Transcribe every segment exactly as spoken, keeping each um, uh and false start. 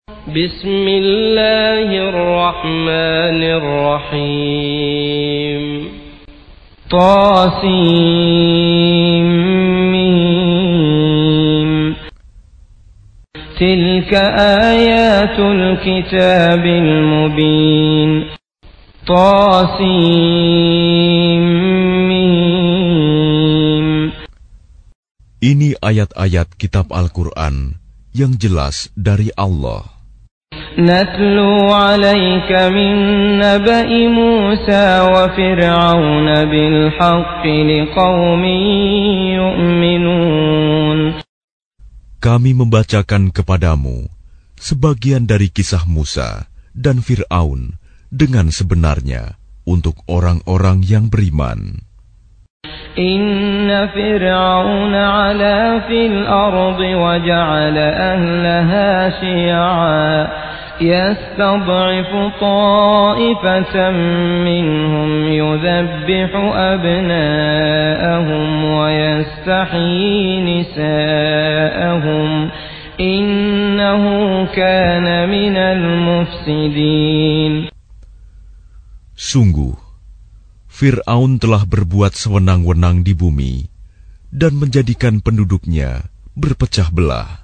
Bismillahirrahmanirrahim. Tasim. Tilka ayatul kitabil mubin. Tasim. Ini ayat-ayat kitab Al-Quran yang jelas dari Allah. Natlu alayka min naba'i Musa wa Fir'aun bil haqqi liqaumin yu'minun. Kami membacakan kepadamu sebagian dari kisah Musa dan Fir'aun dengan sebenarnya untuk orang-orang yang beriman. Inna Fir'auna 'ala fil ardi wa ja'ala ahlaha syi'a yastad'ifu ta'ifatan minhum yudhabbihu abna'ahum wa yastahyi nisa'ahum innahu kana minal mufsidin. Sungguh Fir'aun telah berbuat sewenang-wenang di bumi dan menjadikan penduduknya berpecah belah.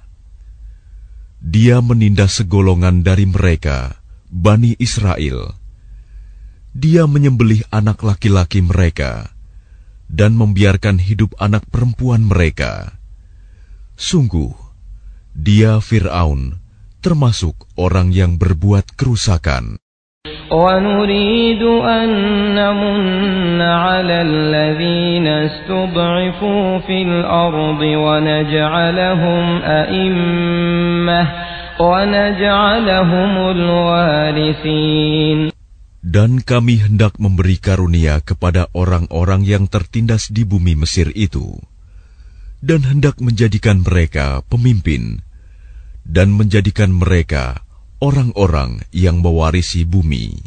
Dia menindas segolongan dari mereka, Bani Israel. Dia menyembelih anak laki-laki mereka dan membiarkan hidup anak perempuan mereka. Sungguh, dia Fir'aun termasuk orang yang berbuat kerusakan. وَنُرِيدُ أَن نَّمُنَّ عَلَى الَّذِينَ اسْتُضْعِفُوا فِي الْأَرْضِ وَنَجْعَلَهُمْ أَئِمَّةً وَنَجْعَلَهُمُ الْوَارِثِينَ. Dan kami hendak memberi karunia kepada orang-orang yang tertindas di bumi Mesir itu, dan hendak menjadikan mereka pemimpin, dan menjadikan mereka orang-orang yang mewarisi bumi.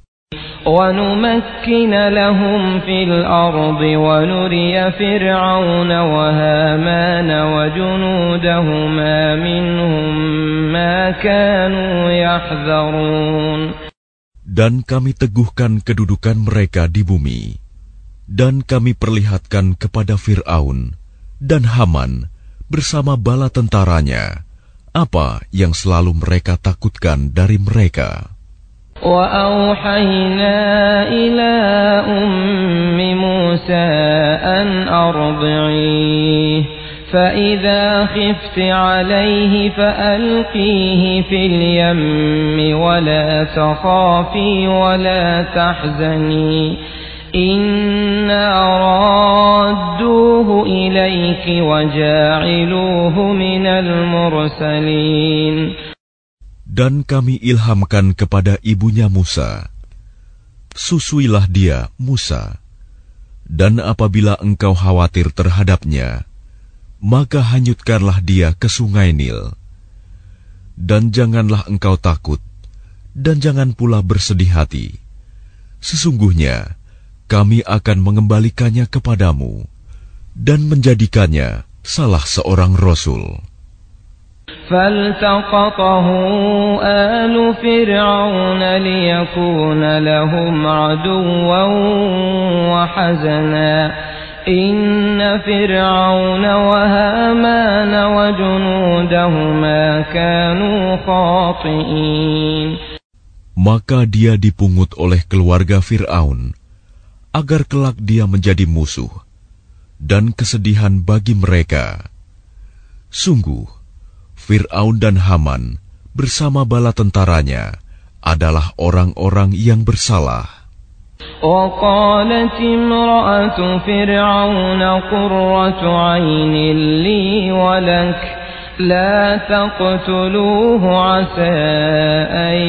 وَنُمَكِّنَ لَهُمْ فِي الْأَرْضِ وَنُرِيَ فِرْعَوْنَ وَهَامَانَ وَجُنُودَهُمَا مِنْهُمْ مَا كَانُوا يَحْذَرُونَ. Dan kami teguhkan kedudukan mereka di bumi, dan kami perlihatkan kepada Fir'aun dan Haman bersama bala tentaranya apa yang selalu mereka takutkan dari mereka. وَأَوْحَيْنَا إِلَى أُمِّ مُوسَى أَنْ أَرْضِعِيهِ فَإِذَا خِفْتِ عَلَيْهِ فَأَلْقِيهِ فِي الْيَمِّ وَلَا تَخَافِي وَلَا تَحْزَنِي إِنَّا رَادُّوهُ إِلَيْكِ وَجَاعِلُوهُ مِنَ الْمُرْسَلِينَ. Dan kami ilhamkan kepada ibunya Musa, susuilah dia, Musa, dan apabila engkau khawatir terhadapnya, maka hanyutkanlah dia ke sungai Nil. Dan janganlah engkau takut, dan jangan pula bersedih hati. Sesungguhnya, kami akan mengembalikannya kepadamu, dan menjadikannya salah seorang Rasul. فَالْتَقَطَهُ آلُ فِرْعَوْنَ لِيَكُونَ لَهُمْ عَدُوًّا وَحَزَنًا إِنَّ فِرْعَوْنَ وَهَامَانَ وَجُنُودَهُمَا كَانُوا خَاطِئِينَ. Maka dia dipungut oleh keluarga Fir'aun, agar kelak dia menjadi musuh dan kesedihan bagi mereka. Sungguh, Fir'aun dan Haman bersama bala tentaranya adalah orang-orang yang bersalah. وَقَالَتِ امْرَأَةُ فِرْعَوْنَ قُرَّةُ عَيْنٍ لِّي وَلَكَ لَا تَقْتُلُوهُ عَسَىٰ أَن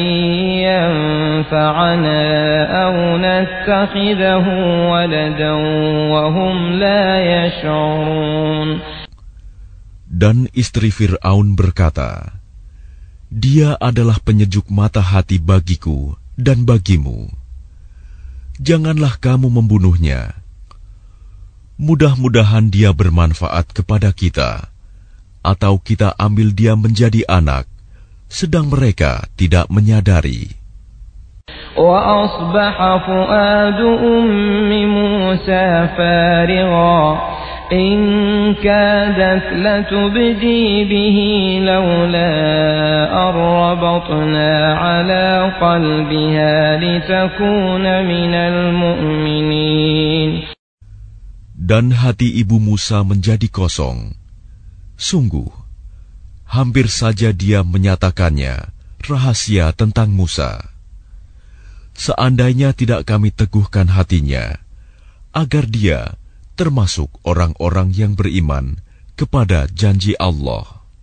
يَنفَعَنَا أَوْ نَتَّخِذَهُ وَلَدًا وَهُمْ لَا يَشْعُرُونَ. Dan istri Fir'aun berkata, dia adalah penyejuk mata hati bagiku dan bagimu. Janganlah kamu membunuhnya. Mudah-mudahan dia bermanfaat kepada kita, atau kita ambil dia menjadi anak, sedang mereka tidak menyadari. وأصبح فؤاد أم موسى فارغا إن كادت لتبدي به لولا أن ربطنا على قلبها لتكون من المؤمنين. Dan hati ibu Musa menjadi kosong. Sungguh, hampir saja dia menyatakannya rahasia tentang Musa. Seandainya tidak kami teguhkan hatinya, agar dia termasuk orang-orang yang beriman kepada janji Allah.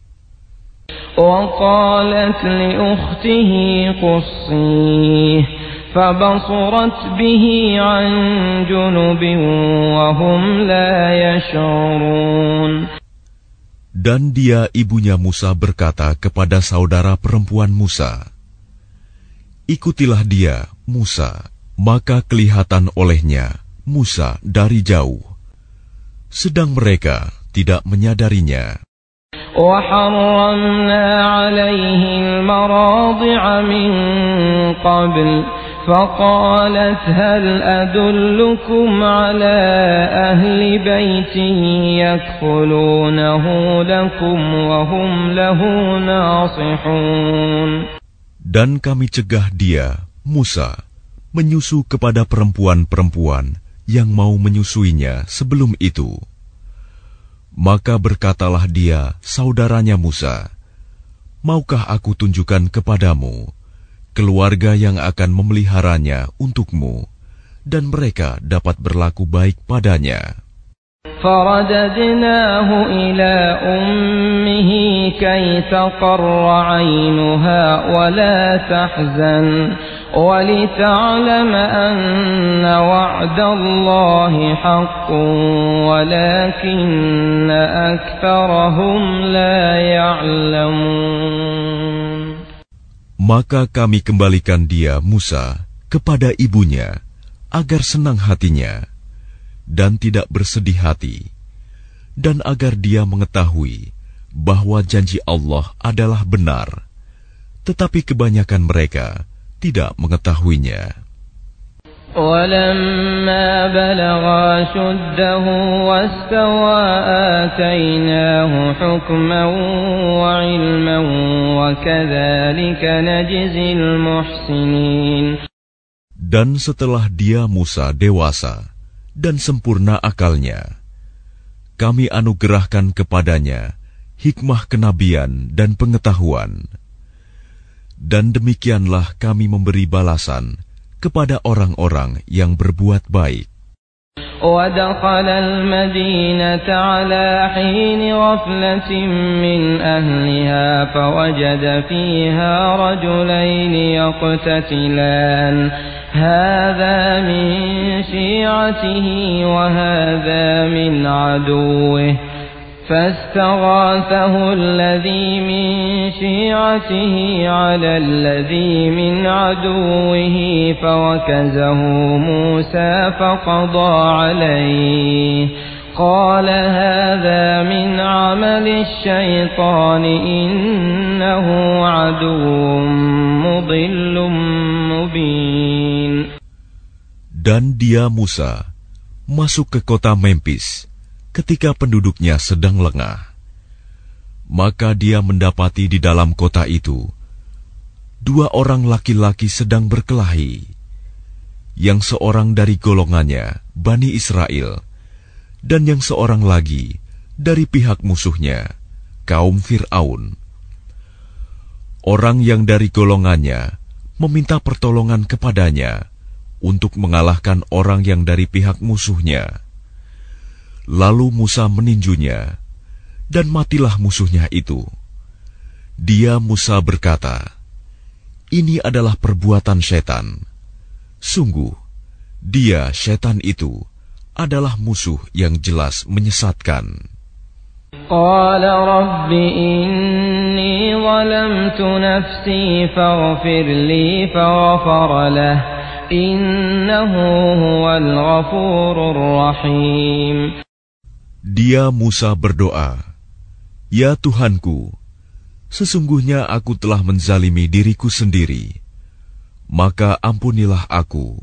وقالت لأخته قصيه فبصرت به عن جنب وهم لا يشعرون. Dan dia ibunya Musa berkata kepada saudara perempuan Musa, ikutilah dia, Musa, maka kelihatan olehnya Musa dari jauh, sedang mereka tidak menyadarinya. وحرمنا عليه المراضع من قبل فقالت هل أدلكم على أهل بيت يكفلونه لكم وهم له ناصحون. Dan kami cegah dia, Musa, menyusu kepada perempuan-perempuan yang mau menyusuinya sebelum itu. Maka berkatalah dia, saudaranya Musa, maukah aku tunjukkan kepadamu keluarga yang akan memeliharanya untukmu, dan mereka dapat berlaku baik padanya. فرددناه إلى أمه كي تقر عينها ولا تحزن ولتعلم أن وعد الله حق ولكن أكثرهم لا يعلمون. Maka kami kembalikan dia, Musa, kepada ibunya, agar senang hatinya dan tidak bersedih hati, dan agar dia mengetahui bahwa janji Allah adalah benar, tetapi kebanyakan mereka tidak mengetahuinya. وَلَمَّا بَلَغَا شُدَّهُ وَاسْتَوَى آتَيْنَاهُ حُكْمًا وَعِلْمًا وَكَذَلِكَ نَجْزِي الْمُحْسِنِينَ. Dan setelah dia Musa dewasa dan sempurna akalnya, kami anugerahkan kepadanya hikmah kenabian dan pengetahuan. Dan demikianlah kami memberi balasan kepada orang-orang yang berbuat baik. وَدَخَلَ الْمَدِينَةَ عَلَى حِينِ غَفْلَةٍ مِّنْ أَهْلِهَا فَوَجَدَ فِيهَا رَجُلَيْنِ يَقْتَتِلَانِ هَذَا مِنْ شِيعَتِهِ وَهَذَا مِنْ عَدُوِّهِ فاستغاثه الذي من شيعته على الذي من عدوه فوكزه موسى فقضى عليه قال هذا من عمل الشيطان إنه عدو مضل مبين. Dan dia Musa masuk ke kota Memphis ketika penduduknya sedang lengah. Maka dia mendapati di dalam kota itu dua orang laki-laki sedang berkelahi, yang seorang dari golongannya Bani Israel, dan yang seorang lagi dari pihak musuhnya, kaum Fir'aun. Orang yang dari golongannya meminta pertolongan kepadanya untuk mengalahkan orang yang dari pihak musuhnya. Lalu Musa meninjunya, dan matilah musuhnya itu. Dia Musa berkata, ini adalah perbuatan setan. Sungguh, dia setan itu adalah musuh yang jelas menyesatkan. Qala Rabbi inni zalamtu nafsi faghfir li faghfara lah innahu huwal ghafurur rahim. Dia Musa berdoa, ya Tuhanku, Sesungguhnya aku telah menzalimi diriku sendiri, maka ampunilah aku.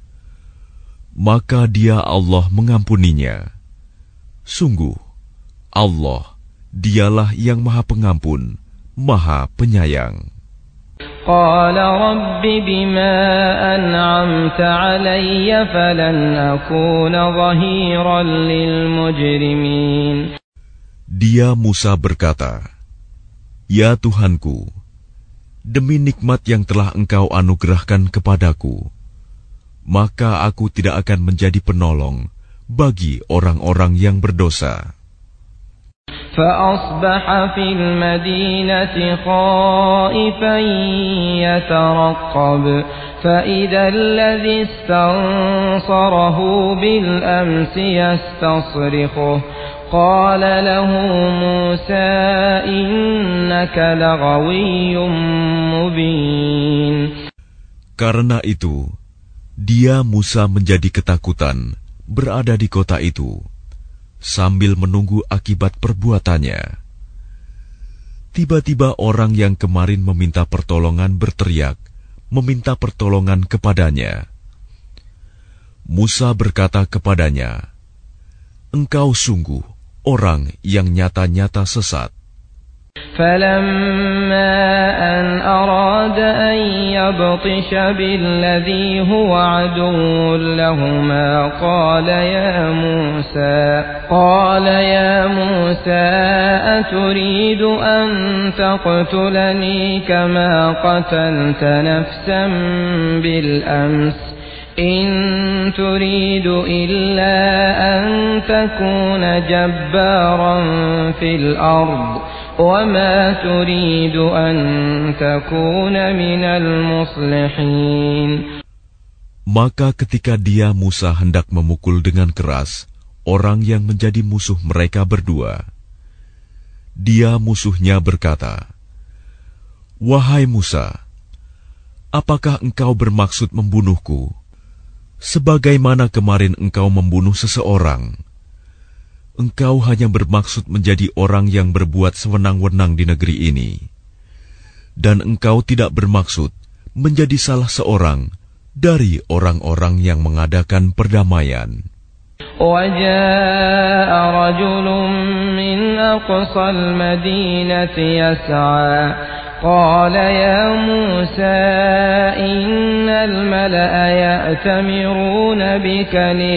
Maka dia Allah mengampuninya. Sungguh, Allah, dialah yang maha pengampun, maha penyayang. قال رب بما أنعمت علي فلن أكون ظهيرا للمجرمين. Dia Musa berkata, Ya Tuhanku, demi nikmat yang telah Engkau anugerahkan kepadaku, maka aku tidak akan menjadi penolong bagi orang-orang yang berdosa. فأصبح في المدينة خائفا يترقب فإذا الذي استنصره بالأمس يستصرخه قال له موسى إنك لغوي مبين. Karena itu, dia Musa menjadi ketakutan berada di kota itu, sambil menunggu akibat perbuatannya. Tiba-tiba orang yang kemarin meminta pertolongan berteriak, meminta pertolongan kepadanya. Musa berkata kepadanya, Engkau sungguh orang yang nyata-nyata sesat. فلما أن أراد أن يبطش بالذي هو عدو لهما قال يا موسى قال يا موسى أتريد أن تقتلني كما قتلت نفسا بالأمس إن تريد إلا أن تكون جبارا في الأرض وما تريد أن تكون من المصلحين. Maka ketika dia Musa hendak memukul dengan keras orang yang menjadi musuh mereka berdua, dia musuhnya berkata, Wahai Musa, apakah engkau bermaksud membunuhku sebagaimana kemarin engkau membunuh seseorang? Engkau hanya bermaksud menjadi orang yang berbuat sewenang-wenang di negeri ini, dan engkau tidak bermaksud menjadi salah seorang dari orang-orang yang mengadakan perdamaian. وجاء رجل من أقصى المدينة يسعى قال يا موسى إن الملأ يأتمرون بك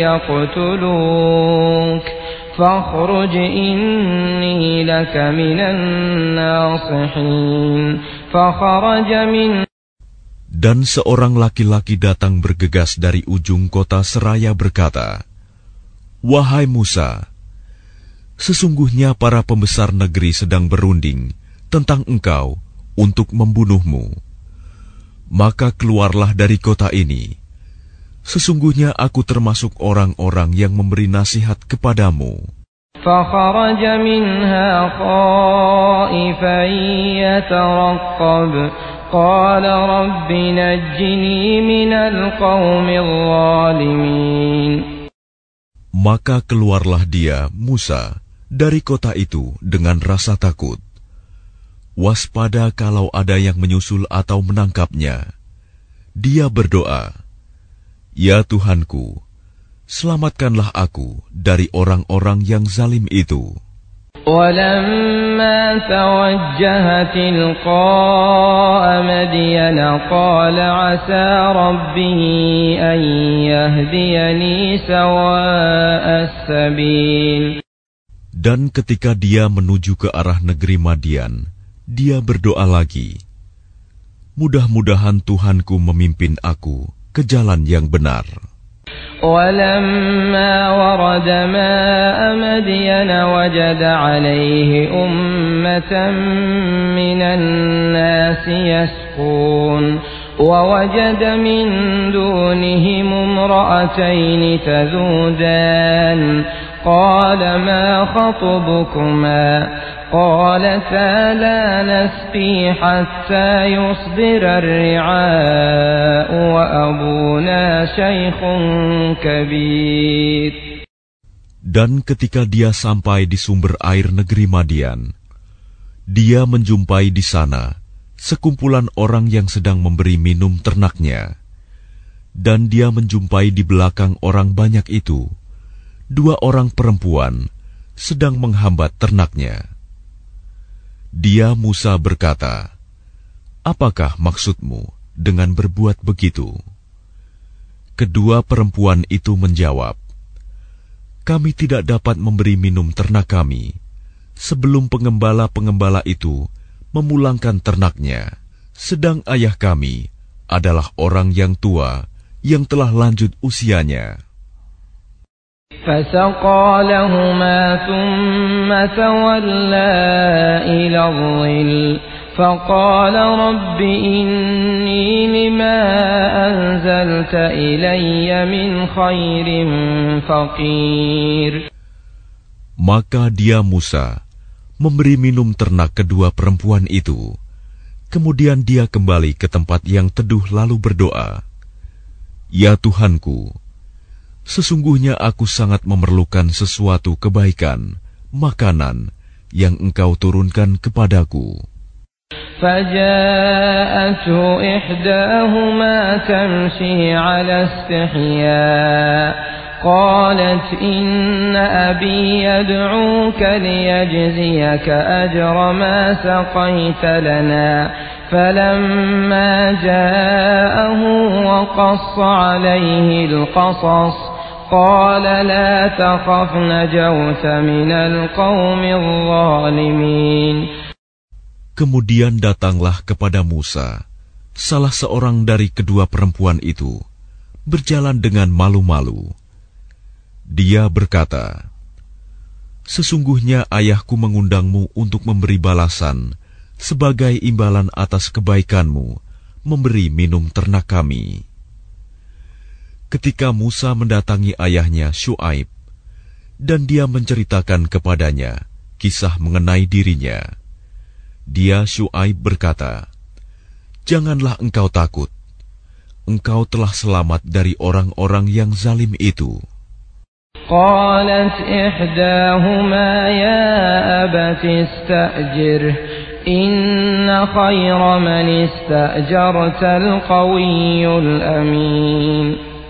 ليقتلوك فاخرج إني لك من الناصحين فخرج من. Dan seorang laki-laki datang bergegas dari ujung kota seraya berkata, Wahai Musa, sesungguhnya para pembesar negeri sedang berunding tentang engkau untuk membunuhmu. Maka keluarlah dari kota ini. Sesungguhnya aku termasuk orang-orang yang memberi nasihat kepadamu. فخرج منها خائفا يترقب قال رب نجني من القوم الظالمين. Maka keluarlah dia, Musa, dari kota itu dengan rasa takut. Waspada kalau ada yang menyusul atau menangkapnya. Dia berdoa, Ya Tuhanku, selamatkanlah aku dari orang-orang yang zalim itu. ولما توجه تلقاء مدين قال عسى ربي أن يهديني سواء السبيل. Dan ketika dia menuju ke arah negeri Madian, dia berdoa lagi, Mudah-mudahan Tuhanku memimpin aku ke jalan yang benar. ولما ورد ماء مدين وجد عليه أمة من الناس يسقون ووجد من دونهم امرأتين تذودان قال ما خطبكما قالتا لا نسقي حتى يصدر الرعاء وأبونا شيخ كبير. Dan ketika dia sampai di sumber air negeri Madian, Dia menjumpai di sana sekumpulan orang yang sedang memberi minum ternaknya, dan dia menjumpai di belakang orang banyak itu dua orang perempuan sedang menghambat ternaknya. Dia Musa berkata, "Apakah maksudmu dengan berbuat begitu?" Kedua perempuan itu menjawab, "Kami tidak dapat memberi minum ternak kami sebelum pengembala-pengembala itu memulangkan ternaknya, sedang ayah kami adalah orang yang tua yang telah lanjut usianya." فسقى لهما ثم تولى إلى الظل فقال رب إني لما أنزلت إلي من خير فقير. Maka dia Musa memberi minum ternak kedua perempuan itu. Kemudian dia kembali ke tempat yang teduh lalu berdoa, "Ya Tuhanku, sesungguhnya aku sangat memerlukan sesuatu kebaikan, makanan yang Engkau turunkan kepadaku." فجاءته إحداهما تمشي على استحياء قالت إن أبي يدعوك ليجزيك أجر ما سقيت لنا فلما جاءه وقص عليه القصص قال لا تخف نجوت من القوم الظالمين. Kemudian datanglah kepada Musa salah seorang dari kedua perempuan itu, berjalan dengan malu-malu. Dia berkata, "Sesungguhnya ayahku mengundangmu untuk memberi balasan sebagai imbalan atas kebaikanmu memberi minum ternak kami." Ketika Musa mendatangi ayahnya Syuaib, dan dia menceritakan kepadanya kisah mengenai dirinya, dia Syuaib berkata, "Janganlah engkau takut. Engkau telah selamat dari orang-orang yang zalim itu." قالت إحداهما يا أبت استأجره إن خير من استأجرت القوي الأمين.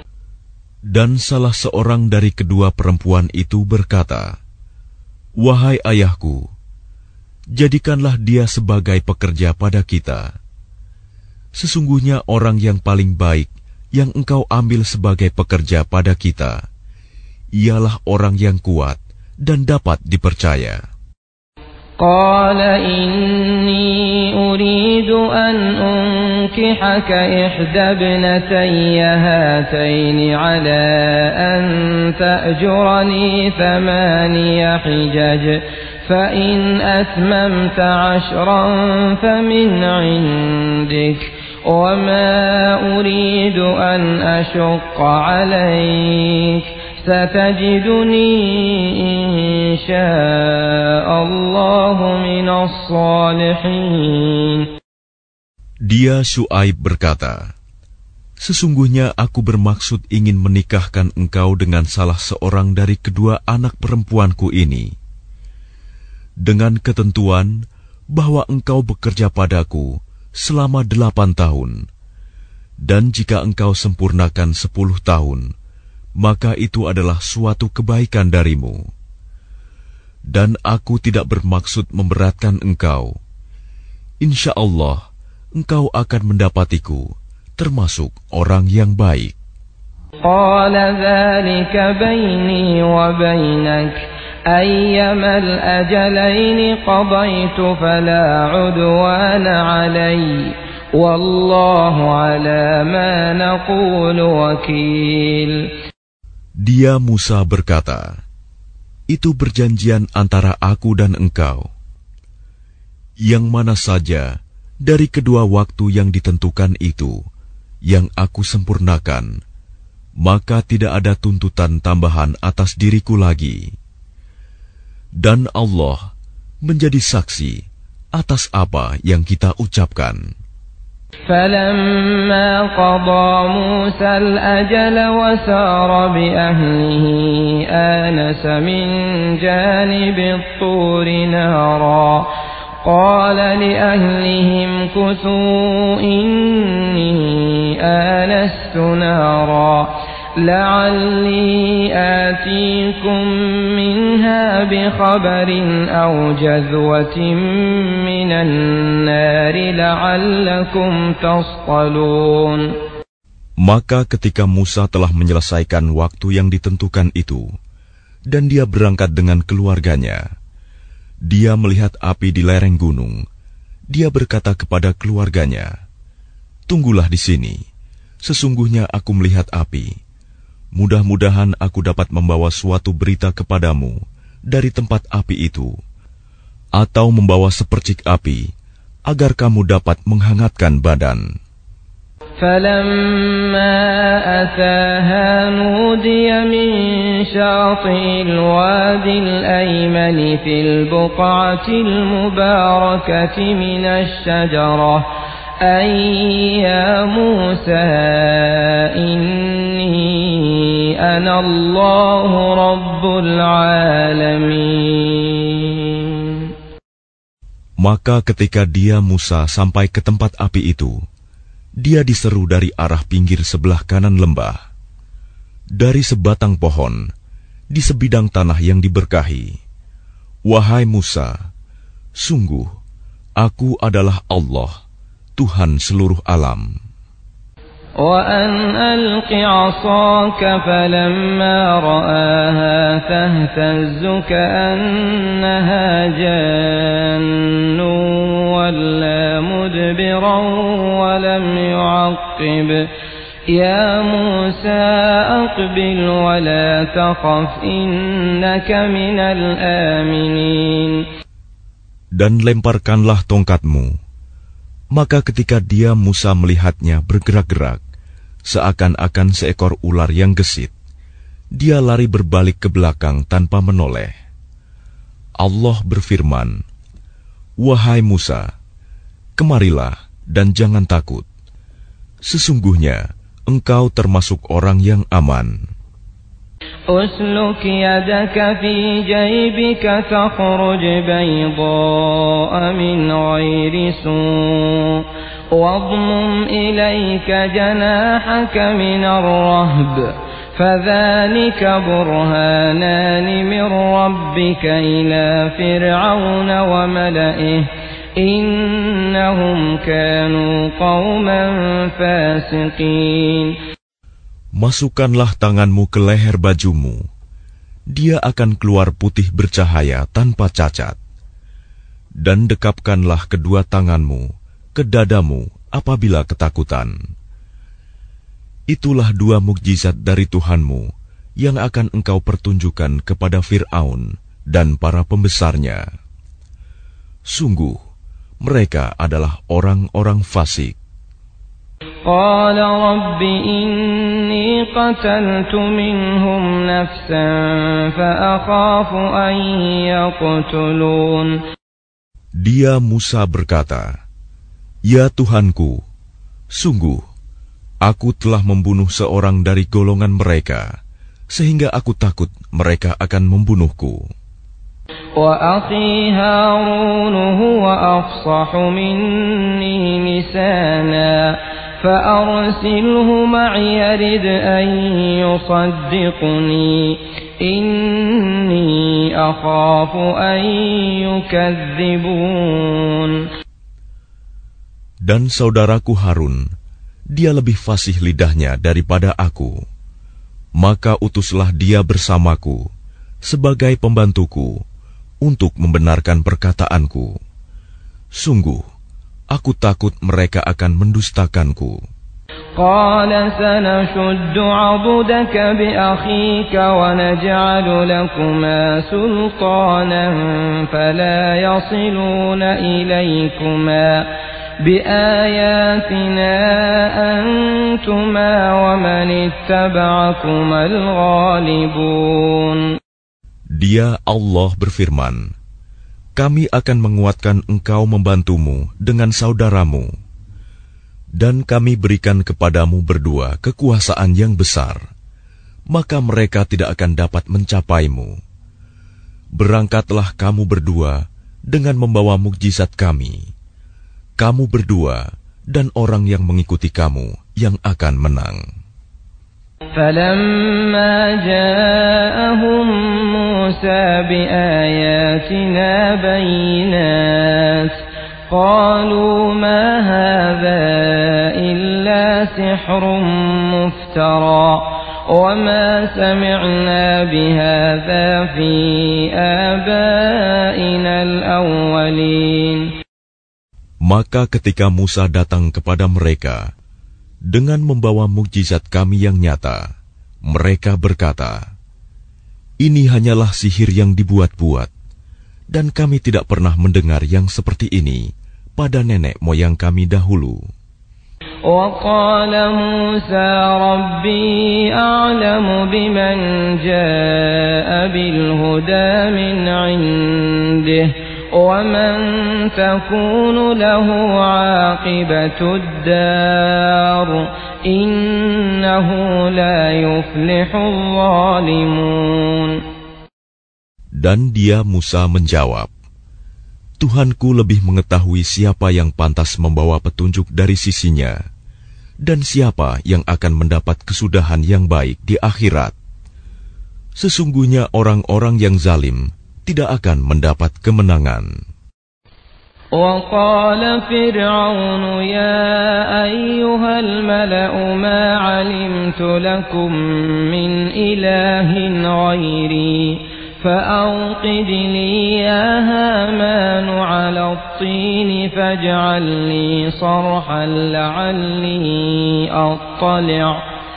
Dan salah seorang dari kedua perempuan itu berkata, "Wahai ayahku, jadikanlah dia sebagai pekerja pada kita. Sesungguhnya orang yang paling baik yang engkau ambil sebagai pekerja pada kita, ialah orang yang kuat dan dapat dipercaya." قال إني أريد أن أنكحك إحدى ابنتي هاتين على أن تأجرني ثماني حجج فإن أتممت عشرا فمن عندك وما أريد أن أشق عليك ستجدني إن شاء الله من الصالحين. Dia Syuaib berkata, "Sesungguhnya aku bermaksud ingin menikahkan engkau dengan salah seorang dari kedua anak perempuanku ini, dengan ketentuan bahwa engkau bekerja padaku selama delapan tahun, dan jika engkau sempurnakan sepuluh tahun, maka itu adalah suatu kebaikan darimu. Dan aku tidak bermaksud memberatkan engkau. Insya Allah, engkau akan mendapatiku, termasuk orang yang baik." قال ذلك بيني وبينك أيما الأجلين قضيت فلا عدوان علي والله على ما نقول وكيل. Dia Musa berkata, "Itu perjanjian antara aku dan engkau. Yang mana saja dari kedua waktu yang ditentukan itu yang aku sempurnakan, maka tidak ada tuntutan tambahan atas diriku lagi. Dan Allah menjadi saksi atas apa yang kita ucapkan." فلما قضى موسى الأجل وسار بأهله آنس من جانب الطور نارا قال لأهلهم كثوا إني آنست نارا لعلي آتيكم منها بخبر أو جذوة من النار لعلكم تصطلون. Maka ketika Musa telah menyelesaikan waktu yang ditentukan itu, dan dia berangkat dengan keluarganya, dia melihat api di lereng gunung. Dia berkata kepada keluarganya, "Tunggulah di sini, sesungguhnya aku melihat api. Mudah-mudahan aku dapat membawa suatu berita kepadamu dari tempat api itu, atau membawa sepercik api, agar kamu dapat menghangatkan badan." فلما أتاها نودي من شاطئ الوادي الأيمن في البقعة المباركة من الشجرة أي يا موسى إني أنا الله رب العالمين. Maka ketika dia Musa sampai ke tempat api itu, dia diseru dari arah pinggir sebelah kanan lembah, dari sebatang pohon, di sebidang tanah yang diberkahi. "Wahai Musa, sungguh, aku adalah Allah, Tuhan seluruh alam." وَأَنْ أَلْقِ عَصَاكَ فَلَمَّا رَآهَا تَهْتَزُّ كَأَنَّهَا جَانٌّ وَلَّى مُدْبِرًا وَلَمْ يُعَقِّبْ يَا مُوسَى أَقْبِلْ وَلَا تَخَفْ إِنَّكَ مِنَ الْآمِنِينَ. Dan lemparkanlah tongkatmu. Maka ketika dia Musa melihatnya bergerak-gerak, seakan-akan seekor ular yang gesit, dia lari berbalik ke belakang tanpa menoleh. Allah berfirman, "Wahai Musa, kemarilah dan jangan takut. Sesungguhnya engkau termasuk orang yang aman." أسلك يدك في جيبك تخرج بيضاء من غير سوء واضمم إليك جناحك من الرهب فذلك برهانان من ربك إلى فرعون وملئه إنهم كانوا قوما فاسقين. Masukkanlah tanganmu ke leher bajumu, dia akan keluar putih bercahaya tanpa cacat. Dan dekapkanlah kedua tanganmu ke dadamu apabila ketakutan. Itulah dua mukjizat dari Tuhanmu yang akan engkau pertunjukkan kepada Fir'aun dan para pembesarnya. Sungguh, mereka adalah orang-orang fasik. قال رب إني قتلت منهم نفسا فأخاف أن يقتلون. Dia Musa berkata, "Ya Tuhanku, sungguh, aku telah membunuh seorang dari golongan mereka, sehingga aku takut mereka akan membunuhku." وأخي هارون هو أفصح مني لسانا فأرسله معي يرد أن يصدقني إني أخاف أن يكذبون. Dan saudaraku Harun, dia lebih fasih lidahnya daripada aku. Maka utuslah dia bersamaku sebagai pembantuku untuk membenarkan perkataanku. Sungguh, aku takut mereka akan mendustakanku. قال سنشد عضدك بأخيك ونجعل لكما سلطانا فلا يصلون إليكما بآياتنا أنتما ومن اتبعكما الغالبون. Dia Allah berfirman, "Kami akan menguatkan engkau membantumu dengan saudaramu, dan kami berikan kepadamu berdua kekuasaan yang besar, maka mereka tidak akan dapat mencapaimu. Berangkatlah kamu berdua dengan membawa mukjizat kami, kamu berdua dan orang yang mengikuti kamu yang akan menang. فَلَمَّا جَاءَهُم مُوسَى بِآيَاتِنَا بَيِّنَاتٍ قَالُوا مَا هَذَا إِلَّا سِحْرٌ مُفْتَرًى وَمَا سَمِعْنَا بِهَذَا فِي آبَائِنَا الْأَوَّلِينَ. Maka ketika Musa datang kepada mereka dengan membawa mukjizat kami yang nyata, mereka berkata, "Ini hanyalah sihir yang dibuat-buat, dan kami tidak pernah mendengar yang seperti ini pada nenek moyang kami dahulu." وَقَالَ مُوسَى رَبِّي أَعْلَمُ بِمَنْ جَاءَ بِالْهُدَى مِنْ عِنْدِهِ وَمَنْ تَكُونُ لَهُ عَاقِبَةُ الدَّارِ إِنَّهُ لَا يُفْلِحُ الظَّالِمُونَ. Dan dia Musa menjawab, "Tuhanku lebih mengetahui siapa yang pantas membawa petunjuk dari sisinya dan siapa yang akan mendapat kesudahan yang baik di akhirat. Sesungguhnya orang-orang yang zalim tidak akan mendapat kemenangan." وَقَالَ فِرْعَوْنُ يَا أَيُّهَا الْمَلَأُ مَا عَلِمْتُ لَكُمْ مِنْ إِلَٰهٍ غَيْرِي فَأَوْقِدْ لِي يَا هَامَانُ عَلَى الطِّينِ فَاجْعَل لِّي صَرْحًا لَّعَلِّي أَطَّلِعُ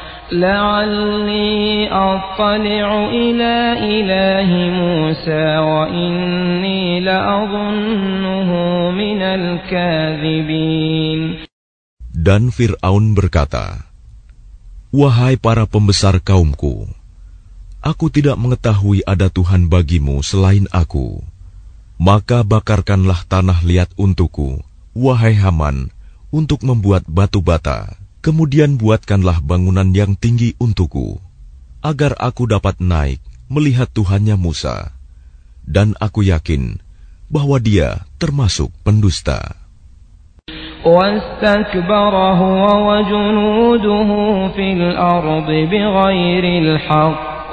لَعَلِّي أَطَّلِعُ إِلَى إِلَٰهِ مُوسَى وَإِنِّي لَأَظُنُّهُ مِنَ الْكَاذِبِينَ. Dan Fir'aun berkata, "Wahai para pembesar kaumku, aku tidak mengetahui ada Tuhan bagimu selain aku. Maka bakarkanlah tanah liat untukku, wahai Haman, untuk membuat batu bata. Kemudian buatkanlah bangunan yang tinggi untukku, agar aku dapat naik melihat Tuhannya Musa. Dan aku yakin bahwa dia termasuk pendusta." وَاسْتَكْبَرَ هُوَ وَجُنُودُهُ فِي الْأَرْضِ بِغَيْرِ الْحَقِّ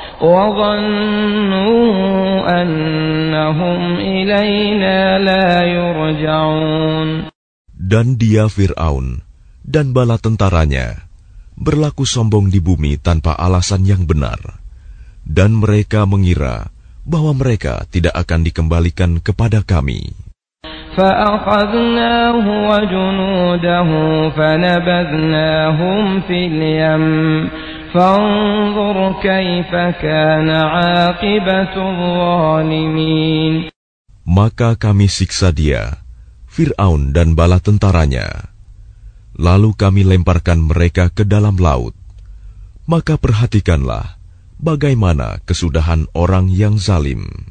وَظَنُّوا أَنَّهُمْ إِلَيْنَا لَا يُرْجَعُونَ. Dan dia Fir'aun dan bala tentaranya berlaku sombong di bumi tanpa alasan yang benar, dan mereka mengira bahwa mereka tidak akan dikembalikan kepada kami. فَأَخَذْنَاهُ وَجُنُودَهُ فَنَبَذْنَاهُمْ فِي الْيَمِّ فَانظُرْ كَيْفَ كَانَ عَاقِبَةُ الظَّالِمِينَ. Maka kami siksa dia, Fir'aun dan bala tentaranya. Lalu kami lemparkan mereka ke dalam laut. Maka perhatikanlah bagaimana kesudahan orang yang zalim.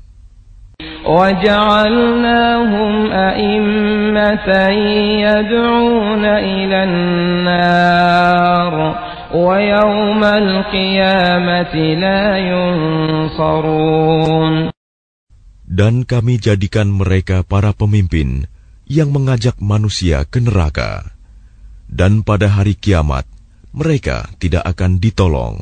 وَجَعَلْنَاهُمْ أَئِمَّةً يَدْعُونَ إِلَى النَّارِ وَيَوْمَ الْقِيَامَةِ لَا يُنصَرُونَ. Dan kami jadikan mereka para pemimpin yang mengajak manusia ke neraka. Dan pada hari kiamat, mereka tidak akan ditolong.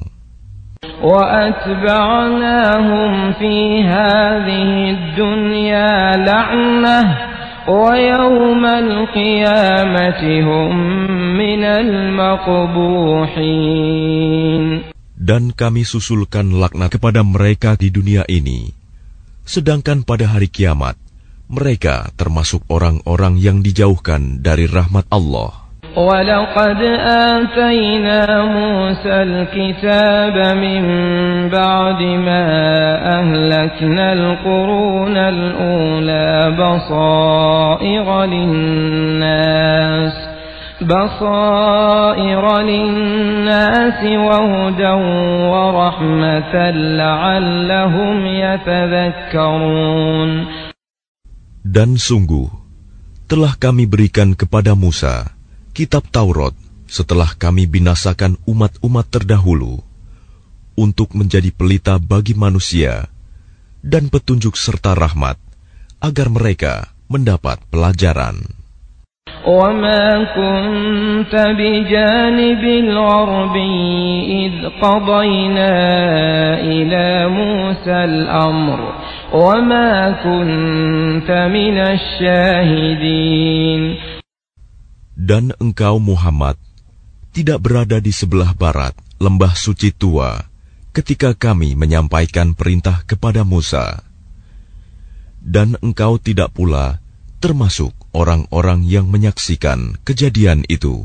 وَأَتْبَعْنَاهُمْ فِي هَذِهِ الدُّنْيَا لَعْنَةً وَيَوْمَ الْقِيَامَةِ هُمْ مِنَ الْمَقْبُوحِينَ. Dan kami susulkan laknat kepada mereka di dunia ini, sedangkan pada hari kiamat, mereka termasuk orang-orang yang dijauhkan dari rahmat Allah. وَلَقَدْ آتَيْنَا مُوسَى الْكِتَابَ مِنْ بَعْدِ مَا أَهْلَكْنَا الْقُرُونَ الْأُولَى بَصَائِرَ لِلنَّاسِ بَصَائِرَ لِلنَّاسِ وَهُدًى وَرَحْمَةً لَعَلَّهُمْ يَتَذَكَّرُونَ. Dan sungguh telah kami berikan kepada Musa kitab Taurat setelah kami binasakan umat-umat terdahulu, untuk menjadi pelita bagi manusia dan petunjuk serta rahmat, agar mereka mendapat pelajaran. وَمَا كُنْتَ بِجَانِبِ الْغَرْبِيِّ إِذْ قَضَيْنَا إِلَى مُوسَى الْأَمْرَ وَمَا كُنْتَ مِنَ الشَّاهِدِينَ. Dan engkau Muhammad tidak berada di sebelah barat lembah suci tua ketika kami menyampaikan perintah kepada Musa. Dan engkau tidak pula termasuk orang-orang yang menyaksikan kejadian itu.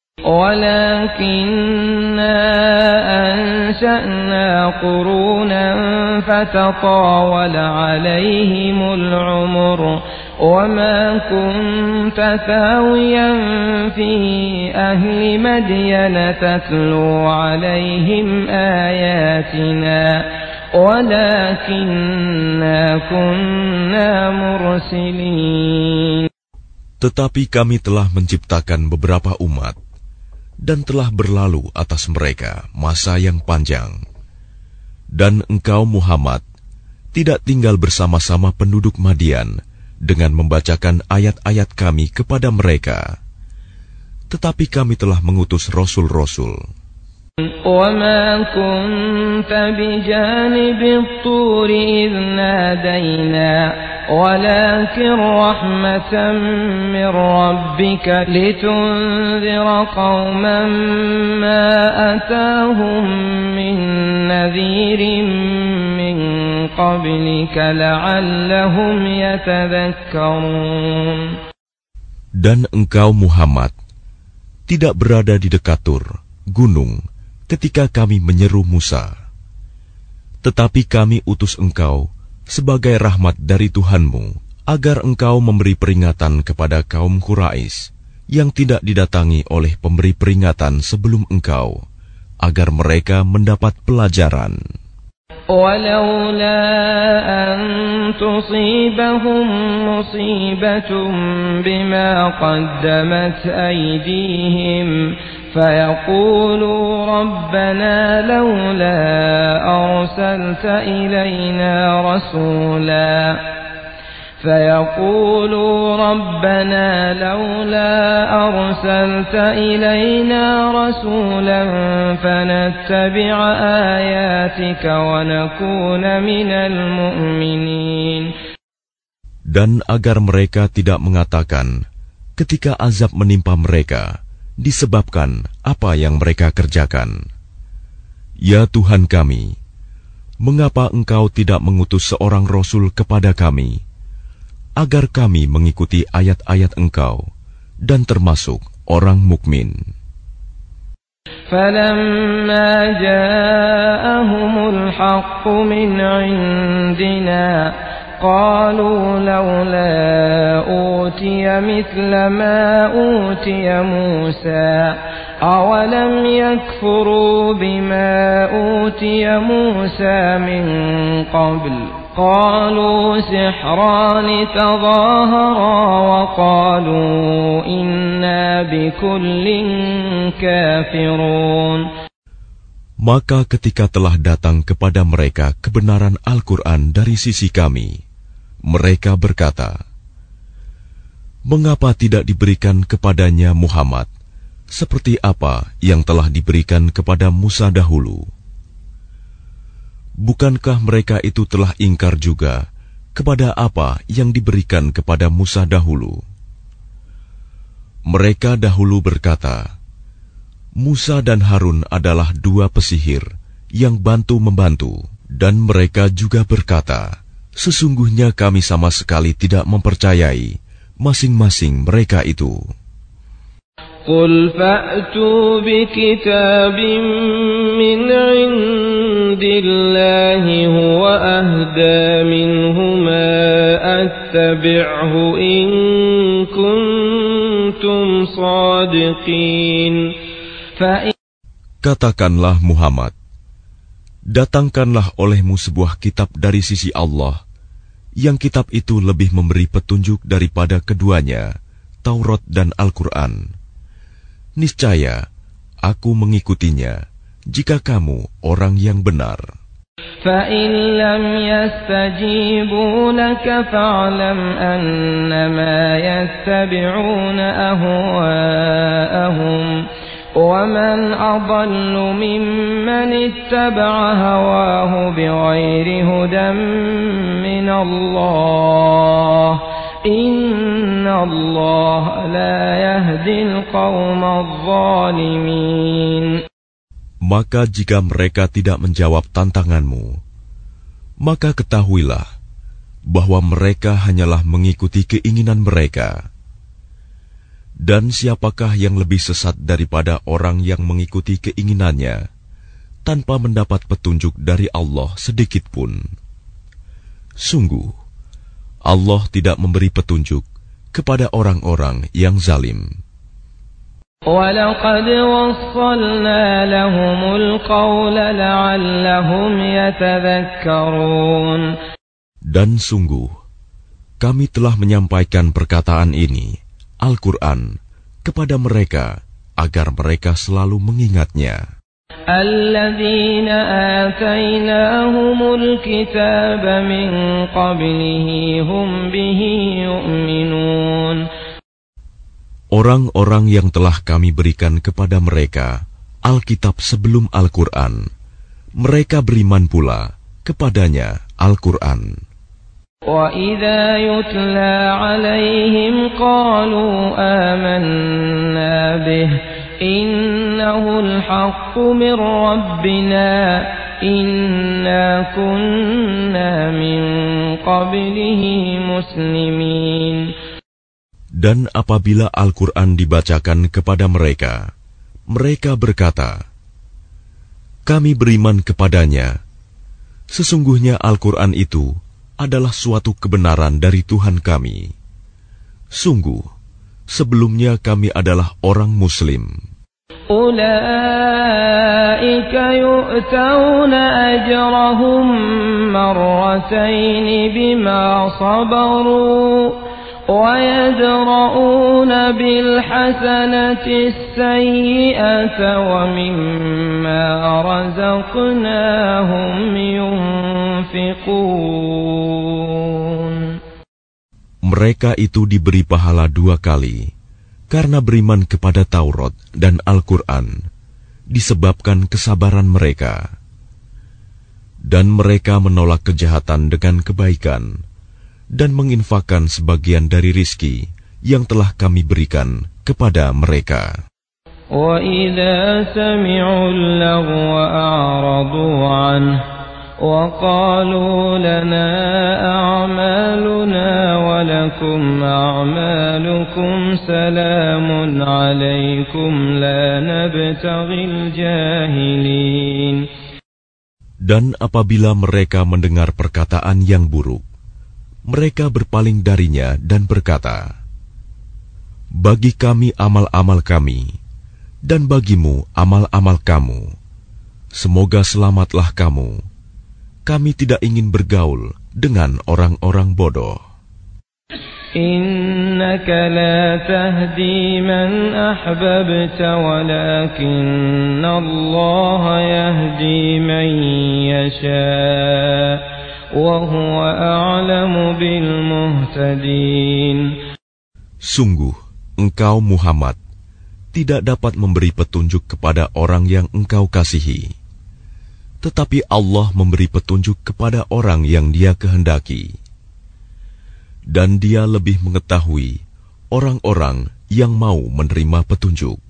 وَلَكِنَّا أَنشَأْنَا قُرُونًا فَتَطَاوَلَ عَلَيْهِمُ الْعُمُرُ وَمَا كُنْتَ ثَاوِيًا فِي أَهْلِ مَدْيَنَ تَتْلُو عَلَيْهِمْ آيَاتِنَا وَلَكِنَّا كُنَّا مُرْسِلِينَ. Tetapi kami telah menciptakan beberapa umat, dan telah berlalu atas mereka masa yang panjang. Dan engkau Muhammad tidak tinggal bersama-sama penduduk Madian dengan membacakan ayat-ayat kami kepada mereka. Tetapi kami telah mengutus rasul-rasul. وَمَا كُنْتَ بِجَانِبِ الطُّورِ إِذْ نَادَيْنَا وَلَكِنْ رَحْمَةً مِّن رَّبِّكَ لِتُنذِرَ قَوْمًا مَّا أَتَاهُم مِّن نَّذِيرٍ مِّن قَبْلِكَ لَعَلَّهُمْ يَتَذَكَّرُونَ. Dan engkau Muhammad tidak berada di dekat Tur, gunung, ketika kami menyeru Musa. Tetapi kami utus engkau sebagai rahmat dari Tuhanmu, agar engkau memberi peringatan kepada kaum Quraisy yang tidak didatangi oleh pemberi peringatan sebelum engkau, agar mereka mendapat pelajaran. وَلَوْلَا أَن تُصِيبَهُم مُّصِيبَةٌ بِمَا قَدَّمَتْ أَيْدِيهِمْ فَيَقُولُوا رَبَّنَا لَوْلَا أَرْسَلْتَ إِلَيْنَا رَسُولًا فَيَقُولُوا رَبَّنَا لَوْلَا أَرْسَلْتَ إِلَيْنَا رَسُولًا فَنَتَّبِعَ آيَاتِكَ وَنَكُونَ مِنَ الْمُؤْمِنِينَ. Dan agar mereka tidak mengatakan ketika azab menimpa mereka disebabkan apa yang mereka kerjakan, "Ya Tuhan kami, mengapa Engkau tidak mengutus seorang Rasul kepada kami, agar kami mengikuti ayat-ayat Engkau dan termasuk orang mukmin?" فَلَمَّا جَاءَهُمُ الْحَقُّ مِنْ عِنْدِنَا قَالُوا لَوْلَا أُوتِيَ مِثْلَ مَا أُوتِيَ مُوسَى أَوَلَمْ يَكْفُرُوا بِمَا أُوتِيَ مُوسَى مِنْ قَبْلُ قَالُوا سِحْرَانِ تَظَاهَرَا وَقَالُوا إِنَّا بِكُلٍّ كَافِرُونَ. Maka ketika telah datang kepada mereka kebenaran Al-Quran dari sisi kami, mereka berkata, "Mengapa tidak diberikan kepadanya Muhammad seperti apa yang telah diberikan kepada Musa dahulu?" Bukankah mereka itu telah ingkar juga kepada apa yang diberikan kepada Musa dahulu? Mereka dahulu berkata, Musa dan Harun adalah dua pesihir yang bantu-membantu, dan mereka juga berkata, sesungguhnya kami sama sekali tidak mempercayai masing-masing mereka itu. قُلْ فَأْتُوا بِكِتَابٍ مِّنْ عِندِ اللَّهِ هُوَ أَهْدَىٰ مِنْهُمَا أَتَّبِعْهُ إِن كُنتُمْ صَادِقِينَ. Katakanlah Muhammad, datangkanlah olehmu sebuah kitab dari sisi Allah, yang kitab itu lebih memberi petunjuk daripada keduanya, Taurat dan Al-Quran. Niscaya, aku mengikutinya, jika kamu orang yang benar. فإن لم يستجيبوا لك فاعلم أنما يتبعون أهواءهم ومن أضل ممن اتبع هواه بغير هدى من الله إن الله لا يهدي القوم الظالمين. Maka jika mereka tidak menjawab tantanganmu, maka ketahuilah bahwa mereka hanyalah mengikuti keinginan mereka. Dan siapakah yang lebih sesat daripada orang yang mengikuti keinginannya tanpa mendapat petunjuk dari Allah sedikit pun? Sungguh, Allah tidak memberi petunjuk kepada orang-orang yang zalim. وَلَقَدْ وَصَّلْنَا لَهُمُ الْقَوْلَ لَعَلَّهُمْ يَتَذَكَّرُونَ. Dan sungguh, kami telah menyampaikan perkataan ini, Al-Quran, kepada mereka agar mereka selalu mengingatnya. الَّذِينَ آتَيْنَاهُمُ الْكِتَابَ مِنْ قَبْلِهِ هُمْ بِهِ يُؤْمِنُونَ. Orang-orang yang telah kami berikan kepada mereka Alkitab sebelum Al-Quran, mereka beriman pula kepadanya Al-Quran. وَإِذَا يُتْلَى عَلَيْهِمْ قَالُوا آمَنَّا بِهِ إِنَّهُ الْحَقُّ مِنْ رَبِّنَا إِنَّا كُنَّا مِنْ قَبْلِهِ مُسْلِمِينَ. Dan apabila Al-Quran dibacakan kepada mereka, mereka berkata, kami beriman kepadanya. Sesungguhnya Al-Quran itu adalah suatu kebenaran dari Tuhan kami. Sungguh, sebelumnya kami adalah orang Muslim. أولئك يؤتون أجرهم مرتين بما صبروا ويدرؤون بالحسنة السيئة ومما رزقناهم ينفقون. Mereka itu diberi pahala dua kali karena beriman kepada Taurat dan Al-Quran disebabkan kesabaran mereka. Dan mereka menolak kejahatan dengan kebaikan dan menginfakkan sebagian dari rizki yang telah kami berikan kepada mereka. وَإِذَا سَمِعُوا اللَّغْوَ أَعْرَضُوا عَنْهُ وَقَالُوا لَنَا أَعْمَالُنَا وَلَكُمْ أَعْمَالُكُمْ سَلَامٌ عَلَيْكُمْ لَا نَبْتَغِي الْجَاهِلِينَ. Dan apabila mereka mendengar perkataan yang buruk, mereka berpaling darinya dan berkata, bagi kami amal-amal kami, dan bagimu amal-amal kamu. Semoga selamatlah kamu. Kami tidak ingin bergaul dengan orang-orang bodoh. Innaka la tahdi man ahbabta walakinna Allah yahdi man yasha. Sungguh, engkau Muhammad tidak dapat memberi petunjuk kepada orang yang engkau kasihi, tetapi Allah memberi petunjuk kepada orang yang Dia kehendaki. Dan Dia lebih mengetahui orang-orang yang mau menerima petunjuk.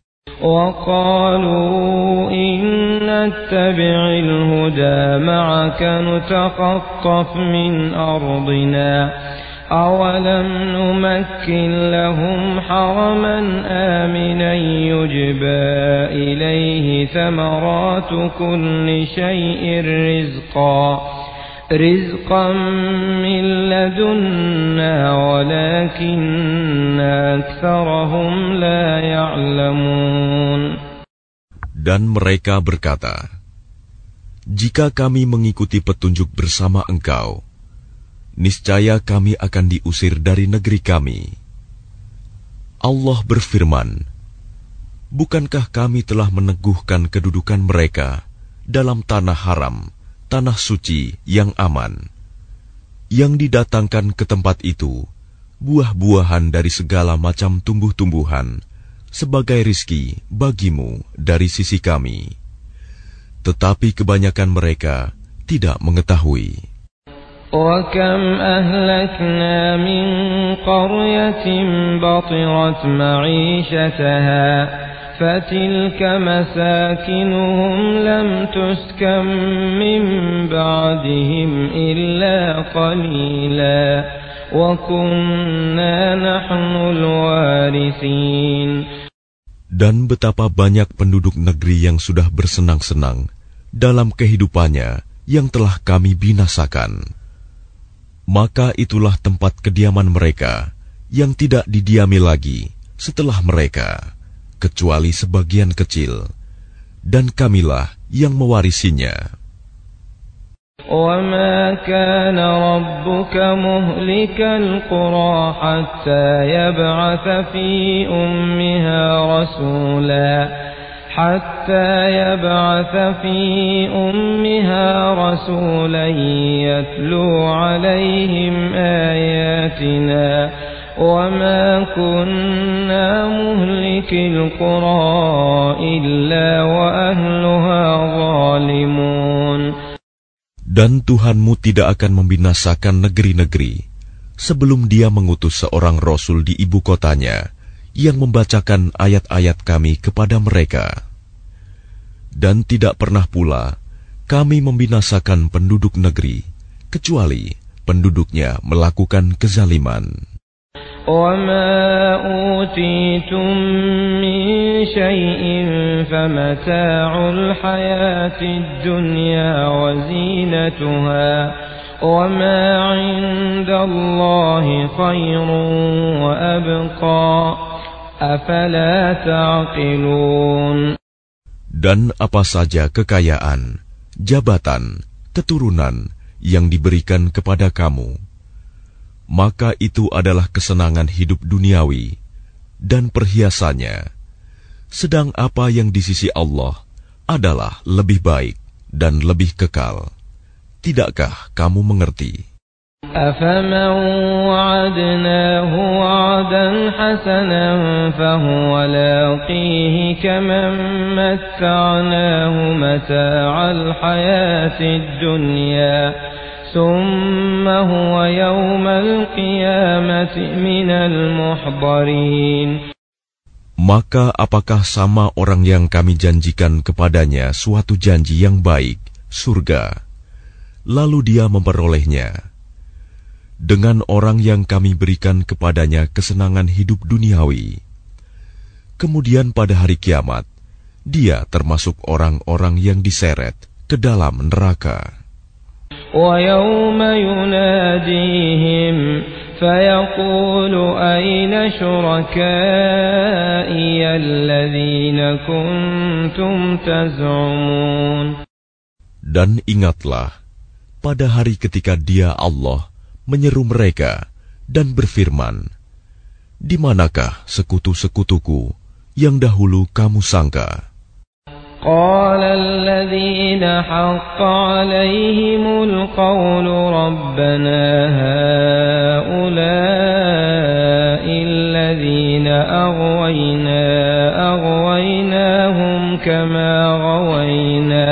وَقَالُوا إِن نَّتَّبِعِ الْهُدَى مَعَكَ نُتَخَطَّفْ مِنْ أَرْضِنَا أَوَلَمْ نُمَكِّنْ لَهُمْ حَرَمًا آمِنًا يُجْبَى إِلَيْهِ ثَمَرَاتُ كُلِّ شَيْءٍ رِزْقًا رِزْقًا مِّن لَّدُنَّا وَلَكِنَّ أَكْثَرَهُمْ لَا يَعْلَمُونَ. Dan mereka berkata, jika kami mengikuti petunjuk bersama engkau, niscaya kami akan diusir dari negeri kami. Allah berfirman, bukankah kami telah meneguhkan kedudukan mereka dalam tanah haram tanah suci yang aman, yang didatangkan ke tempat itu buah-buahan dari segala macam tumbuh-tumbuhan sebagai rizki bagimu dari sisi kami. Tetapi kebanyakan mereka tidak mengetahui. وَكَمْ أَهْلَكْنَا مِنْ قَرْيَةٍ بَطِرَتْ مَعِيشَتَهَا فَتِلْكَ مَسَاكِنُهُمْ لَمْ تُسْكَنْ مِنْ بَعْدِهِمْ إِلَّا قَلِيلًا وَكُنَّا نَحْنُ الْوَارِثِينَ. Dan betapa banyak penduduk negeri yang sudah bersenang-senang dalam kehidupannya yang telah kami binasakan. Maka itulah tempat kediaman mereka yang tidak didiami lagi setelah mereka, kecuali sebagian kecil, dan kamilah yang mewarisinya. وَمَا كَانَ رَبُّكَ مُهْلِكَ الْقُرَى حَتَّى يَبْعَثَ فِي أُمِّهَا رَسُولًا حَتَّى يَبْعَثَ فِي أُمِّهَا رَسُولًا يَتْلُو عَلَيْهِمْ آيَاتِنَا وَمَا كُنَّا مُهْلِكِ الْقُرَى إِلَّا وَأَهْلُهَا ظَالِمُونَ. Dan Tuhanmu tidak akan membinasakan negeri-negeri sebelum Dia mengutus seorang Rasul di ibu kotanya yang membacakan ayat-ayat kami kepada mereka. Dan tidak pernah pula kami membinasakan penduduk negeri, kecuali penduduknya melakukan kezaliman. وَمَا أُوتِيتُم مِّن شَيْءٍ فَمَتَاعُ الْحَيَاةِ الدُّنْيَا وَزِينَتُهَا وَمَا عِندَ اللَّهِ خَيْرٌ وَأَبْقَى أَفَلَا تَعْقِلُونَ. Dan apa saja kekayaan, jabatan, keturunan yang diberikan kepada kamu, maka itu adalah kesenangan hidup duniawi dan perhiasannya. Sedang apa yang di sisi Allah adalah lebih baik dan lebih kekal. Tidakkah kamu mengerti? أَفَمَنْ وَعَدْنَاهُ وَعْدًا حَسَنًا فَهُوَ لَاقِيهِ كَمَنْ مَتَّعْنَاهُ مَتَاعَ الْحَيَاةِ الدُّنْيَا ثُمَّ هُوَ يَوْمَ الْقِيَامَةِ مِنَ الْمُحْضَرِينَ. Maka apakah sama orang yang kami janjikan kepadanya suatu janji yang baik, surga, lalu dia memperolehnya, dengan orang yang kami berikan kepadanya kesenangan hidup duniawi, kemudian pada hari kiamat dia termasuk orang-orang yang diseret ke dalam neraka. وَيَوْمَ يُنَادِيهِمْ فَيَقُولُ أَيْنَ شُرَكَائِيَ الَّذِينَ كُنْتُمْ تَزْعُمُونَ. Dan ingatlah pada hari ketika Dia Allah menyeru mereka dan berfirman, di manakah sekutu-sekutuku yang dahulu kamu sangka? قال الذين حق عليهم القول ربنا هؤلاء الذين أغوينا أغويناهم كما غوينا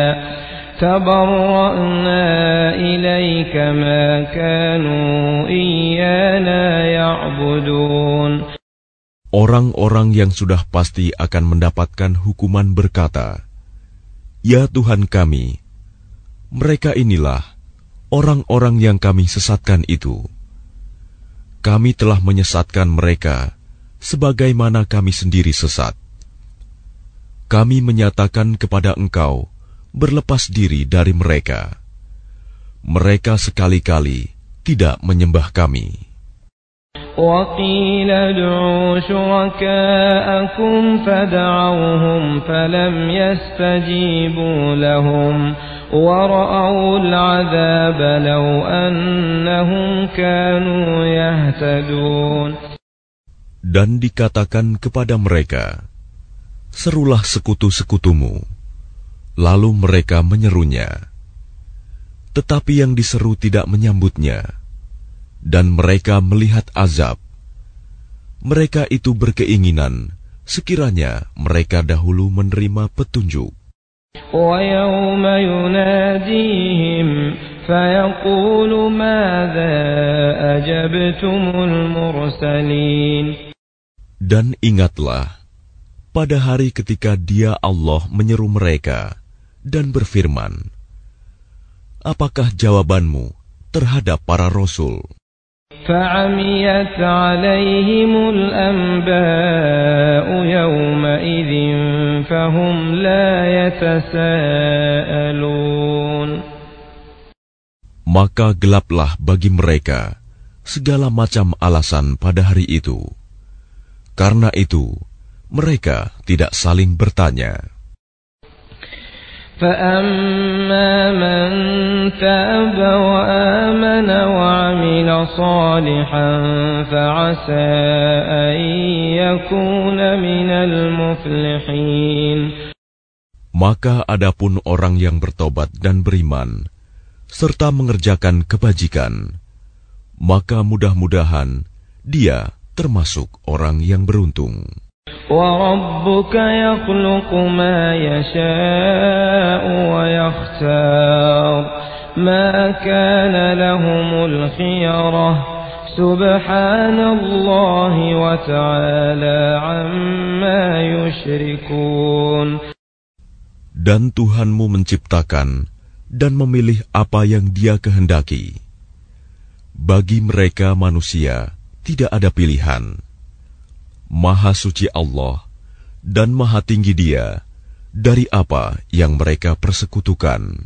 تبرأنا إليك ما كانوا إيانا يعبدون. Orang-orang yang sudah pasti akan mendapatkan hukuman berkata, Ya Tuhan kami, mereka inilah orang-orang yang kami sesatkan itu. Kami telah menyesatkan mereka sebagaimana kami sendiri sesat. Kami menyatakan kepada Engkau berlepas diri dari mereka. Mereka sekali-kali tidak menyembah kami. وَقِيلَ ادْعُوا شُرَكَاءَكُمْ فَدَعَوْهُمْ فَلَمْ يَسْتَجِيبُوا لَهُمْ وَرَأَوُا الْعَذَابَ لَوْ أَنَّهُمْ كَانُوا يَهْتَدُونَ. Dan dikatakan kepada mereka, serulah sekutu-sekutumu. Lalu mereka menyerunya, tetapi yang diseru tidak menyambutnya, dan mereka melihat azab. Mereka itu berkeinginan sekiranya mereka dahulu menerima petunjuk. وَيَوْمَ يُنَادِيهِمْ فَيَقُولُ مَاذَا أَجَبْتُمُ الْمُرْسَلِينَ. Dan ingatlah pada hari ketika Dia Allah menyeru mereka dan berfirman, apakah jawabanmu terhadap para rasul? فَعَمِيَتْ عَلَيْهِمُ الْأَنْبَاءُ يَوْمَئِذٍ فَهُمْ لَا يَتَسَاءَلُونَ. Maka gelaplah bagi mereka segala macam alasan pada hari itu. Karena itu, mereka tidak saling bertanya. فَأَمَّا مَنْ تَابَ وَآمَنَ وَعَمِلَ صَالِحًا فَعَسَى أَنْ يَكُونَ مِنَ الْمُفْلِحِينَ. Maka adapun orang yang bertobat dan beriman, serta mengerjakan kebajikan, maka mudah-mudahan dia termasuk orang yang beruntung. وَرَبُّكَ يَخْلُقُ مَا يَشَاءُ وَيَخْتَارُ مَا كَانَ لَهُمُ الْخِيَرَةُ سُبْحَانَ اللَّهِ وَتَعَالَى عَمَّا يُشْرِكُونَ. Dan Tuhanmu menciptakan dan memilih apa yang Dia kehendaki. Bagi mereka manusia tidak ada pilihan. Maha suci Allah dan maha tinggi Dia dari apa yang mereka persekutukan.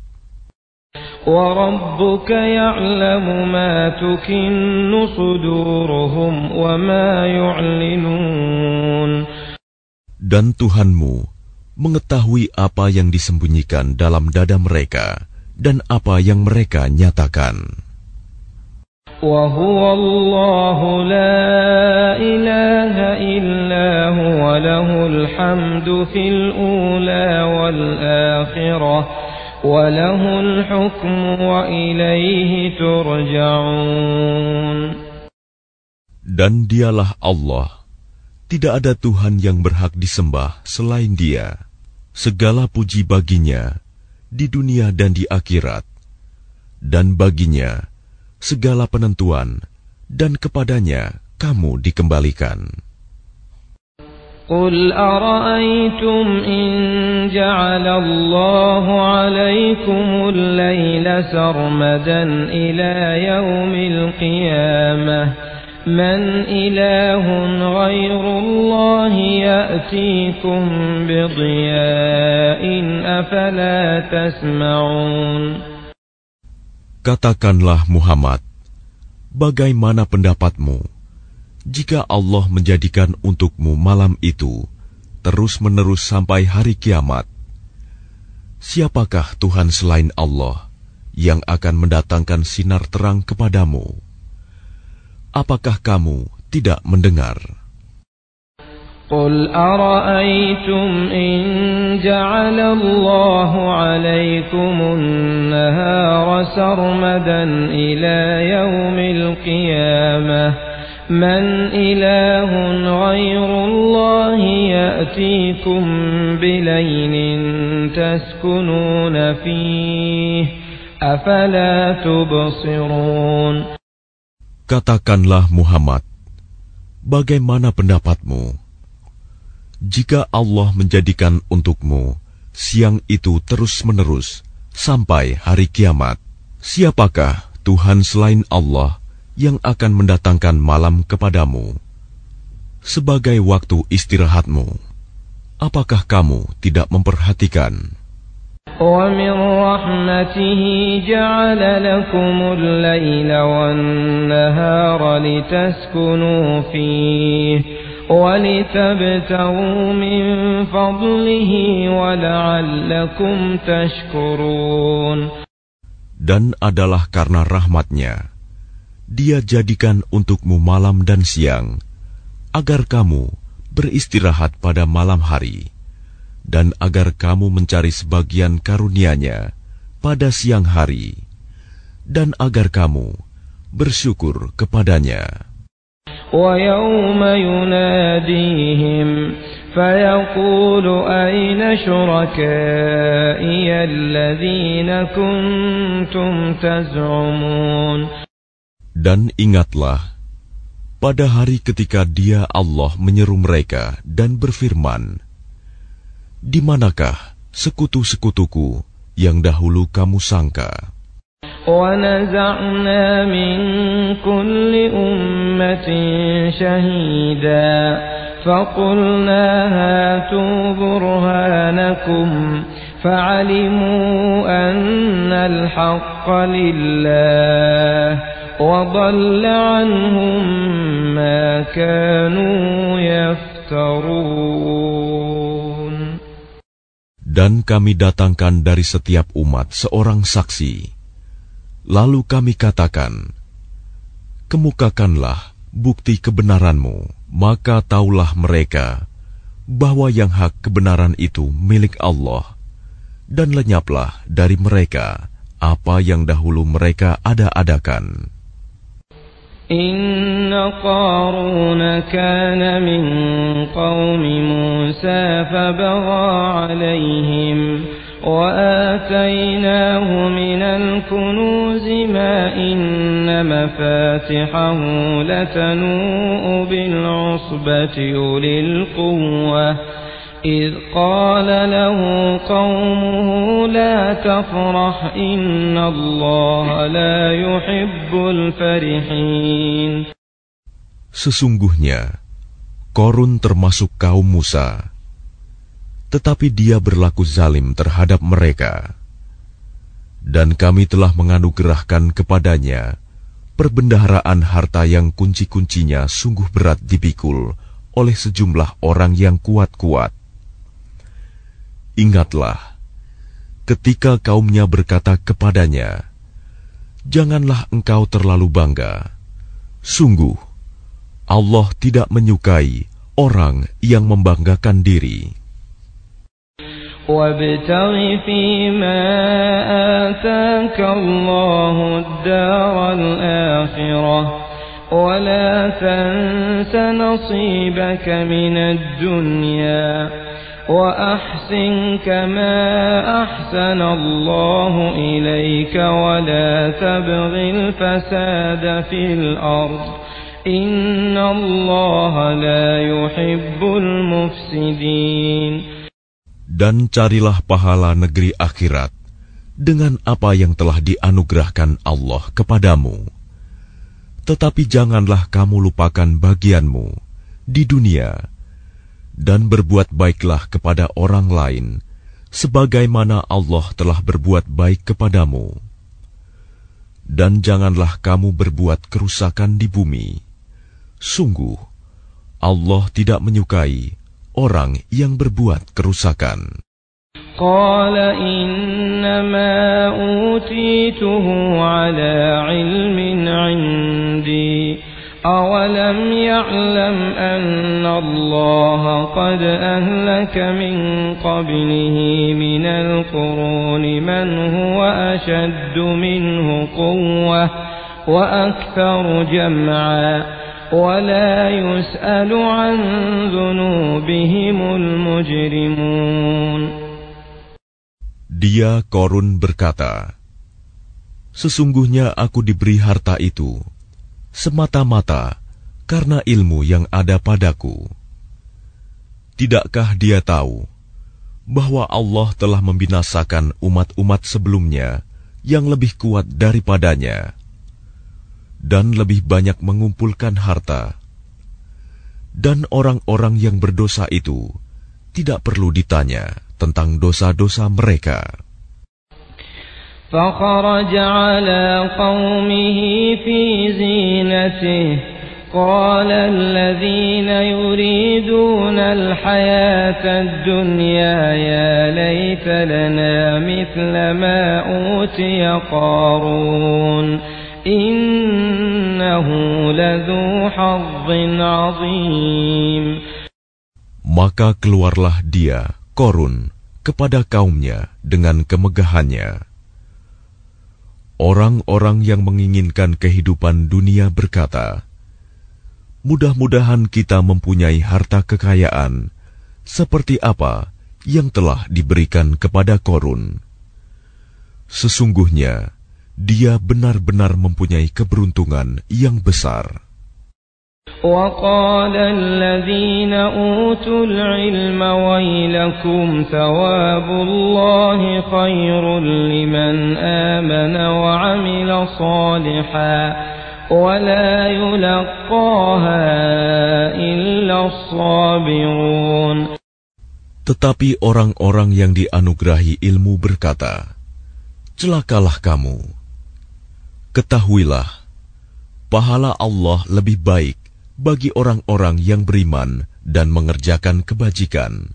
وَرَبُّكَ يَعْلَمُ مَا تُكِنُّ صُدُورُهُمْ وَمَا يُعْلِنُونَ. Dan Tuhanmu mengetahui apa yang disembunyikan dalam dada mereka dan apa yang mereka nyatakan. وَهُوَ اللَّهُ لَا إِلَهَ إِلَّا هُوَ لَهُ الْحَمْدُ فِي الْأُولَى وَالْآخِرَةِ وَلَهُ الْحُكْمُ وَإِلَيْهِ تُرْجَعُونَ. Dan Dialah Allah, tidak ada Tuhan yang berhak disembah selain Dia. Segala puji baginya di dunia dan di akhirat, dan baginya segala penentuan, dan kepadanya kamu dikembalikan. قُلْ أَرَأَيْتُمْ إِنْ جَعَلَ اللَّهُ عَلَيْكُمُ اللَّيْلَ سَرْمَدًا إِلَى يَوْمِ الْقِيَامَةِ مَنْ إِلَهٌ غَيْرُ اللَّهِ يَأْتِيكُمْ بِضِيَاءٍ أَفَلَا تَسْمَعُونَ. Katakanlah Muhammad, bagaimana pendapatmu jika Allah menjadikan untukmu malam itu terus-menerus sampai hari kiamat? Siapakah Tuhan selain Allah yang akan mendatangkan sinar terang kepadamu? Apakah kamu tidak mendengar? قُلْ أَرَأَيْتُمْ إِنْ جَعَلَ اللَّهُ عَلَيْكُمُ النَّهَارَ سَرْمَدًا إِلَى يَوْمِ الْقِيَامَةِ مَنْ إِلَهٌ غَيْرُ اللَّهِ يَأْتِيكُمْ بِلَيْلٍ تَسْكُنُونَ فِيهِ أَفَلَا تُبْصِرُونَ. Katakanlah Muhammad, bagaimana pendapatmu jika Allah menjadikan untukmu siang itu terus-menerus sampai hari kiamat? Siapakah Tuhan selain Allah yang akan mendatangkan malam kepadamu sebagai waktu istirahatmu? Apakah kamu tidak memperhatikan? وَمِنْ رَحْمَتِهِ جَعَلَ لَكُمُ اللَّيْلَ وَالنَّهَارَ لِتَسْكُنُوا فِيهِ وَلِتَبْتَغُوا مِنْ فَضْلِهِ وَلَعَلَّكُمْ تَشْكُرُونَ. Dan adalah karena rahmat-Nya Dia jadikan untukmu malam dan siang agar kamu beristirahat pada malam hari, dan agar kamu mencari sebagian karunia-Nya pada siang hari, dan agar kamu bersyukur kepadanya. وَيَوْمَ يُنَادِيهِمْ فَيَقُولُ أَيْنَ شُرَكَائِيَ الَّذِينَ كُنتُمْ تَزْعُمُونَ. Dan ingatlah pada hari ketika Dia Allah menyeru mereka dan berfirman, di manakah sekutu-sekutuku yang dahulu kamu sangka? وَنَزَعْنَا مِنْ كُلِّ أُمَّةٍ شَهِيدًا فَقُلْنَا هَاتُوا بُرْهَانَكُمْ فَعَلِمُوا أَنَّ الْحَقَّ لِلَّهِ وَضَلَّ عَنْهُمْ مَا كَانُوا يَفْتَرُونَ. Dan kami datangkan dari setiap umat seorang saksi. Lalu kami katakan, kemukakanlah bukti kebenaranmu, maka taulah mereka bahwa yang hak kebenaran itu milik Allah, dan lenyaplah dari mereka apa yang dahulu mereka ada-adakan. Inna Qarun kana min qaumi Musa fabagha alaihim wa atainahu minal kunuzi ma inna mafatihahu latanu bil usbati ulil quwwah إذ قال له قومه لا تفرح إن الله لا يحب الفرحين. Sesungguhnya Qarun termasuk kaum Musa, tetapi dia berlaku zalim terhadap mereka. Dan kami telah menganugerahkan kepadanya perbendaharaan harta yang kunci-kuncinya sungguh berat dipikul oleh sejumlah orang yang kuat-kuat. Ingatlah, ketika kaumnya berkata kepadanya, janganlah engkau terlalu bangga. Sungguh, Allah tidak menyukai orang yang membanggakan diri. وَابْتَغِ فِيمَا آتَاكَ اللَّهُ الدَّارَ الْآخِرَةَ وَلَا تَنْسَ نَصِيبَكَ مِنَ الدُّنْيَا وَأَحْسِنْ كَمَا أَحْسَنَ اللَّهُ إِلَيْكَ وَلَا تَبْغِ الْفَسَادَ فِي الْأَرْضِ إِنَّ اللَّهَ لَا يُحِبُّ الْمُفْسِدِينَ. Dan carilah pahala negeri akhirat dengan apa yang telah dianugerahkan Allah kepadamu. Tetapi janganlah kamu lupakan bagianmu di dunia, dan berbuat baiklah kepada orang lain, sebagaimana Allah telah berbuat baik kepadamu. Dan janganlah kamu berbuat kerusakan di bumi. Sungguh, Allah tidak menyukai orang yang berbuat kerusakan. Qala innama utituhu ala ilmin indi. أَوَلَمْ يَعْلَمْ أَنَّ اللَّهَ قَدْ أَهْلَكَ مِنْ قَبْلِهِ مِنَ الْقُرُونِ مَنْ هُوَ أَشَدُّ مِنْهُ قُوَّةً وَأَكْثَرُ جَمْعًا وَلَا يُسْأَلُ عَنْ ذُنُوبِهِمُ الْمُجْرِمُونَ. Dia Qarun berkata, sesungguhnya aku diberi harta itu semata-mata karena ilmu yang ada padaku. Tidakkah dia tahu bahwa Allah telah membinasakan umat-umat sebelumnya yang lebih kuat daripadanya dan lebih banyak mengumpulkan harta, dan orang-orang yang berdosa itu tidak perlu ditanya tentang dosa-dosa mereka. فخرج على قومه في زينته قال الذين يريدون الحياة الدنيا يا ليت لنا مثل ما أوتي قارون إنه لذو حظ عظيم. Maka keluarlah dia, Qarun, kepada kaumnya dengan kemegahannya. Orang-orang yang menginginkan kehidupan dunia berkata, mudah-mudahan kita mempunyai harta kekayaan seperti apa yang telah diberikan kepada Qarun. Sesungguhnya dia benar-benar mempunyai keberuntungan yang besar. وَقَالَ الَّذِينَ أُوتُوا الْعِلْمَ وَيْلَكُمْ ثَوَابُ اللَّهِ خَيْرٌ لِمَنْ آمَنَ وَعَمِلَ صَالِحًا وَلَا يُلَقَّاهَا إِلَّا الصَّابِرُونَ. Tetapi orang-orang yang dianugerahi ilmu berkata, celakalah kamu. Ketahuilah, pahala Allah lebih baik bagi orang-orang yang beriman dan mengerjakan kebajikan.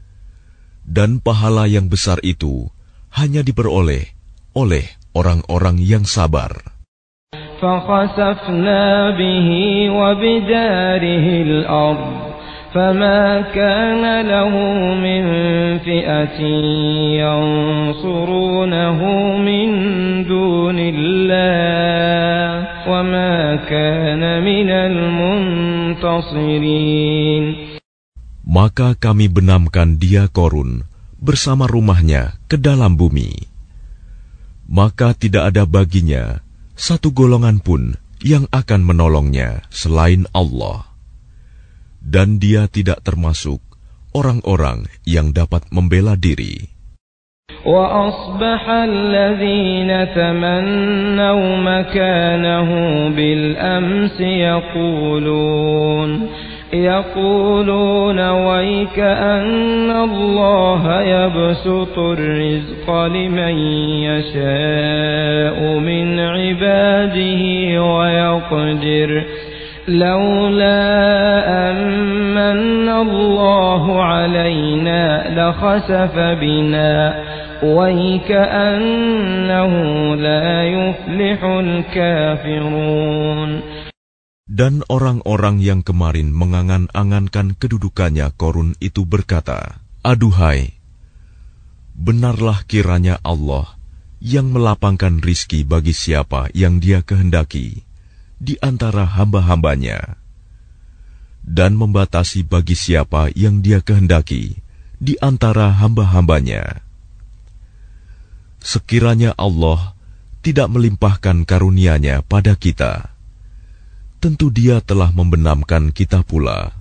Dan pahala yang besar itu hanya diperoleh oleh orang-orang yang sabar. فَخَسَفْنَا بِهِ وَبِدَارِهِ الْأَرْضَ فَمَا كَانَ لَهُ مِنْ فِئَةٍ يَنْصُرُونَهُ مِنْ دُونِ اللَّهِ وَمَا كَانَ مِنَ الْمُنْتَصِرِينَ. Maka kami benamkan dia Qarun bersama rumahnya ke dalam bumi. Maka tidak ada baginya satu golongan pun yang akan menolongnya selain Allah. Dan dia tidak termasuk orang-orang yang dapat membela diri. وَأَصْبَحَ الَّذِينَ تَمَنَّوْا مَكَانَهُ بِالْأَمْسِ يَقُولُونَ يَقُولُونَ وَيْكَأَنَّ اللَّهَ يَبْسُطُ الرِّزْقَ لِمَن يَشَاءُ مِنْ عِبَادِهِ وَيَقْدِرُ لولا أمن الله علينا لخسف بنا وَيْكَأَنَّهُ لَا يُفْلِحُ الْكَافِرُونَ. Dan orang-orang yang kemarin mengangan-angankan kedudukannya Qarun itu berkata, aduhai, benarlah kiranya Allah yang melapangkan rizki bagi siapa yang dia kehendaki di antara hamba-hambanya, dan membatasi bagi siapa yang dia kehendaki di antara hamba-hambanya. Sekiranya Allah tidak melimpahkan karunia-Nya pada kita, tentu Dia telah membenamkan kita pula.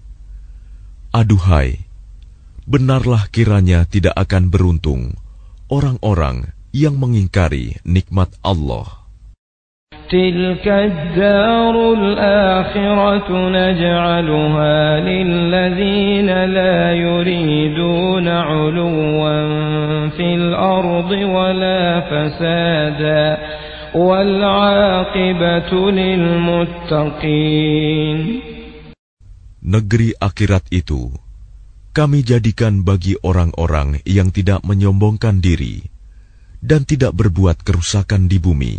Aduhai, benarlah kiranya tidak akan beruntung orang-orang yang mengingkari nikmat Allah. Tilka ad-darul akhiratu naj'aluha lilladzina la yuriduna 'uluwan fil ardi wala fasada wal 'aqibatu lil muttaqin. Negeri akhirat itu kami jadikan bagi orang-orang yang tidak menyombongkan diri dan tidak berbuat kerusakan di bumi.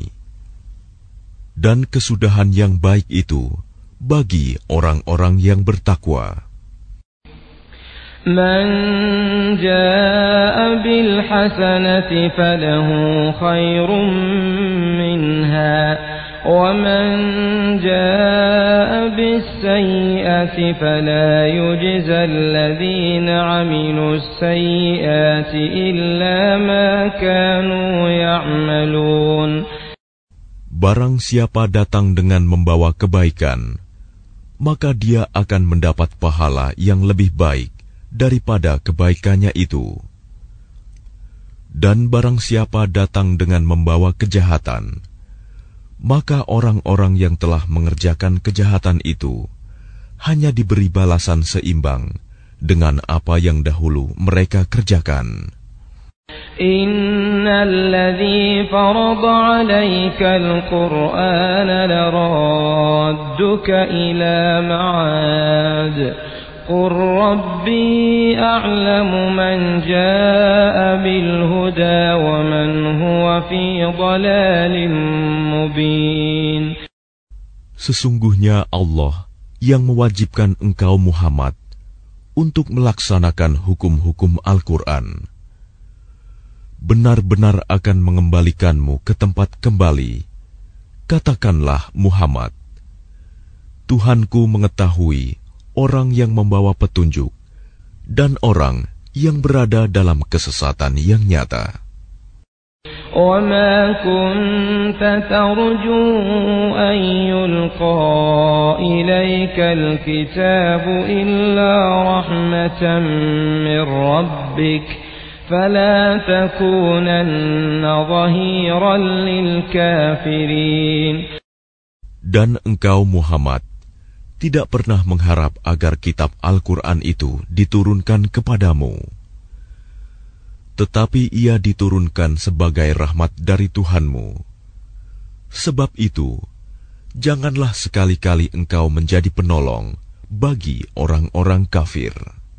Dan kesudahan yang baik itu bagi orang-orang yang bertakwa. Man jaa'a bil hasanati falahu khairum minha wa man jaa'a bis sayyi'ati fala yujza alladhina 'amilus sayyi'ati illa ma kanu ya'malun. Barang siapa datang dengan membawa kebaikan, maka dia akan mendapat pahala yang lebih baik daripada kebaikannya itu. Dan barang siapa datang dengan membawa kejahatan, maka orang-orang yang telah mengerjakan kejahatan itu hanya diberi balasan seimbang dengan apa yang dahulu mereka kerjakan. Innal ladzi farada 'alaikal Qur'ana laradduka ila ma'ad qur rabbi a'lamu man jaa'a bil huda wa man huwa fi dhalalin mubin. Sesungguhnya Allah yang mewajibkan engkau Muhammad untuk melaksanakan hukum-hukum Al-Quran. benar-benar akan mengembalikanmu ke tempat kembali. Katakanlah Muhammad, Tuhanku mengetahui orang yang membawa petunjuk dan orang yang berada dalam kesesatan yang nyata. وَمَا كُنْتَ تَرْجُو أَنْ يُلْقَى إِلَيْكَ الْكِتَابُ إِلَّا رَحْمَةً مِّن رَّبِّكَ فَلَا تَكُونَنَّ ظَهِيرًا لِلْكَافِرِينَ. Dan engkau Muhammad tidak pernah mengharap agar kitab Al-Quran itu diturunkan kepadamu. Tetapi ia diturunkan sebagai rahmat dari Tuhanmu. Sebab itu, janganlah sekali-kali engkau menjadi penolong bagi orang-orang kafir.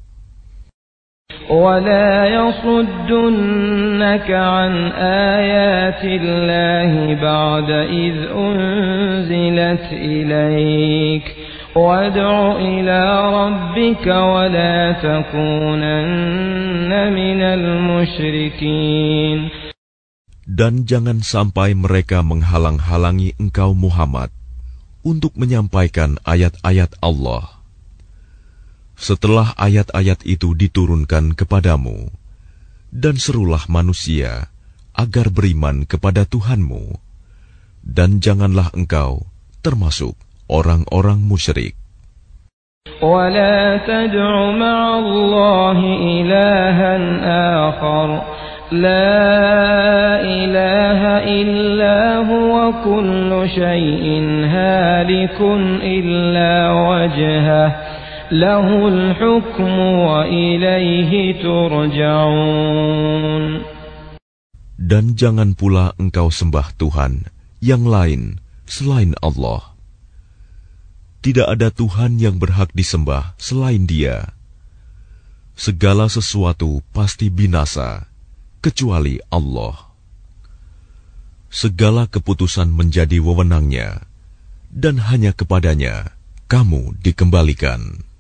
وَلَا يَصُدُّنَّكَ عَنْ آيَاتِ اللَّهِ بَعْدَ إِذْ أُنْزِلَتْ إِلَيْكَ وَادْعُ إِلَى رَبِّكَ وَلَا تَكُونَنَّ مِنَ الْمُشْرِكِينَ. Dan jangan sampai mereka menghalang-halangi engkau Muhammad untuk menyampaikan ayat-ayat Allah. Setelah ayat-ayat itu diturunkan kepadamu, dan serulah manusia agar beriman kepada Tuhanmu, dan janganlah engkau termasuk orang-orang musyrik. وَلَا تَدْعُ مَعَ اللَّهِ إِلَٰهًا آخَرَ لَا إِلَٰهَ إِلَّا هُوَ كُلُّ شَيْءٍ هَالِكٌ إِلَّا وَجْهَهُ لَهُ الْحُكْمُ وَإِلَيْهِ تُرْجَعُونَ. Dan jangan pula engkau sembah Tuhan yang lain selain Allah. Tidak ada Tuhan yang berhak disembah selain Dia. Segala sesuatu pasti binasa, kecuali Allah. Segala keputusan menjadi wewenang-Nya, dan hanya kepadanya kamu dikembalikan.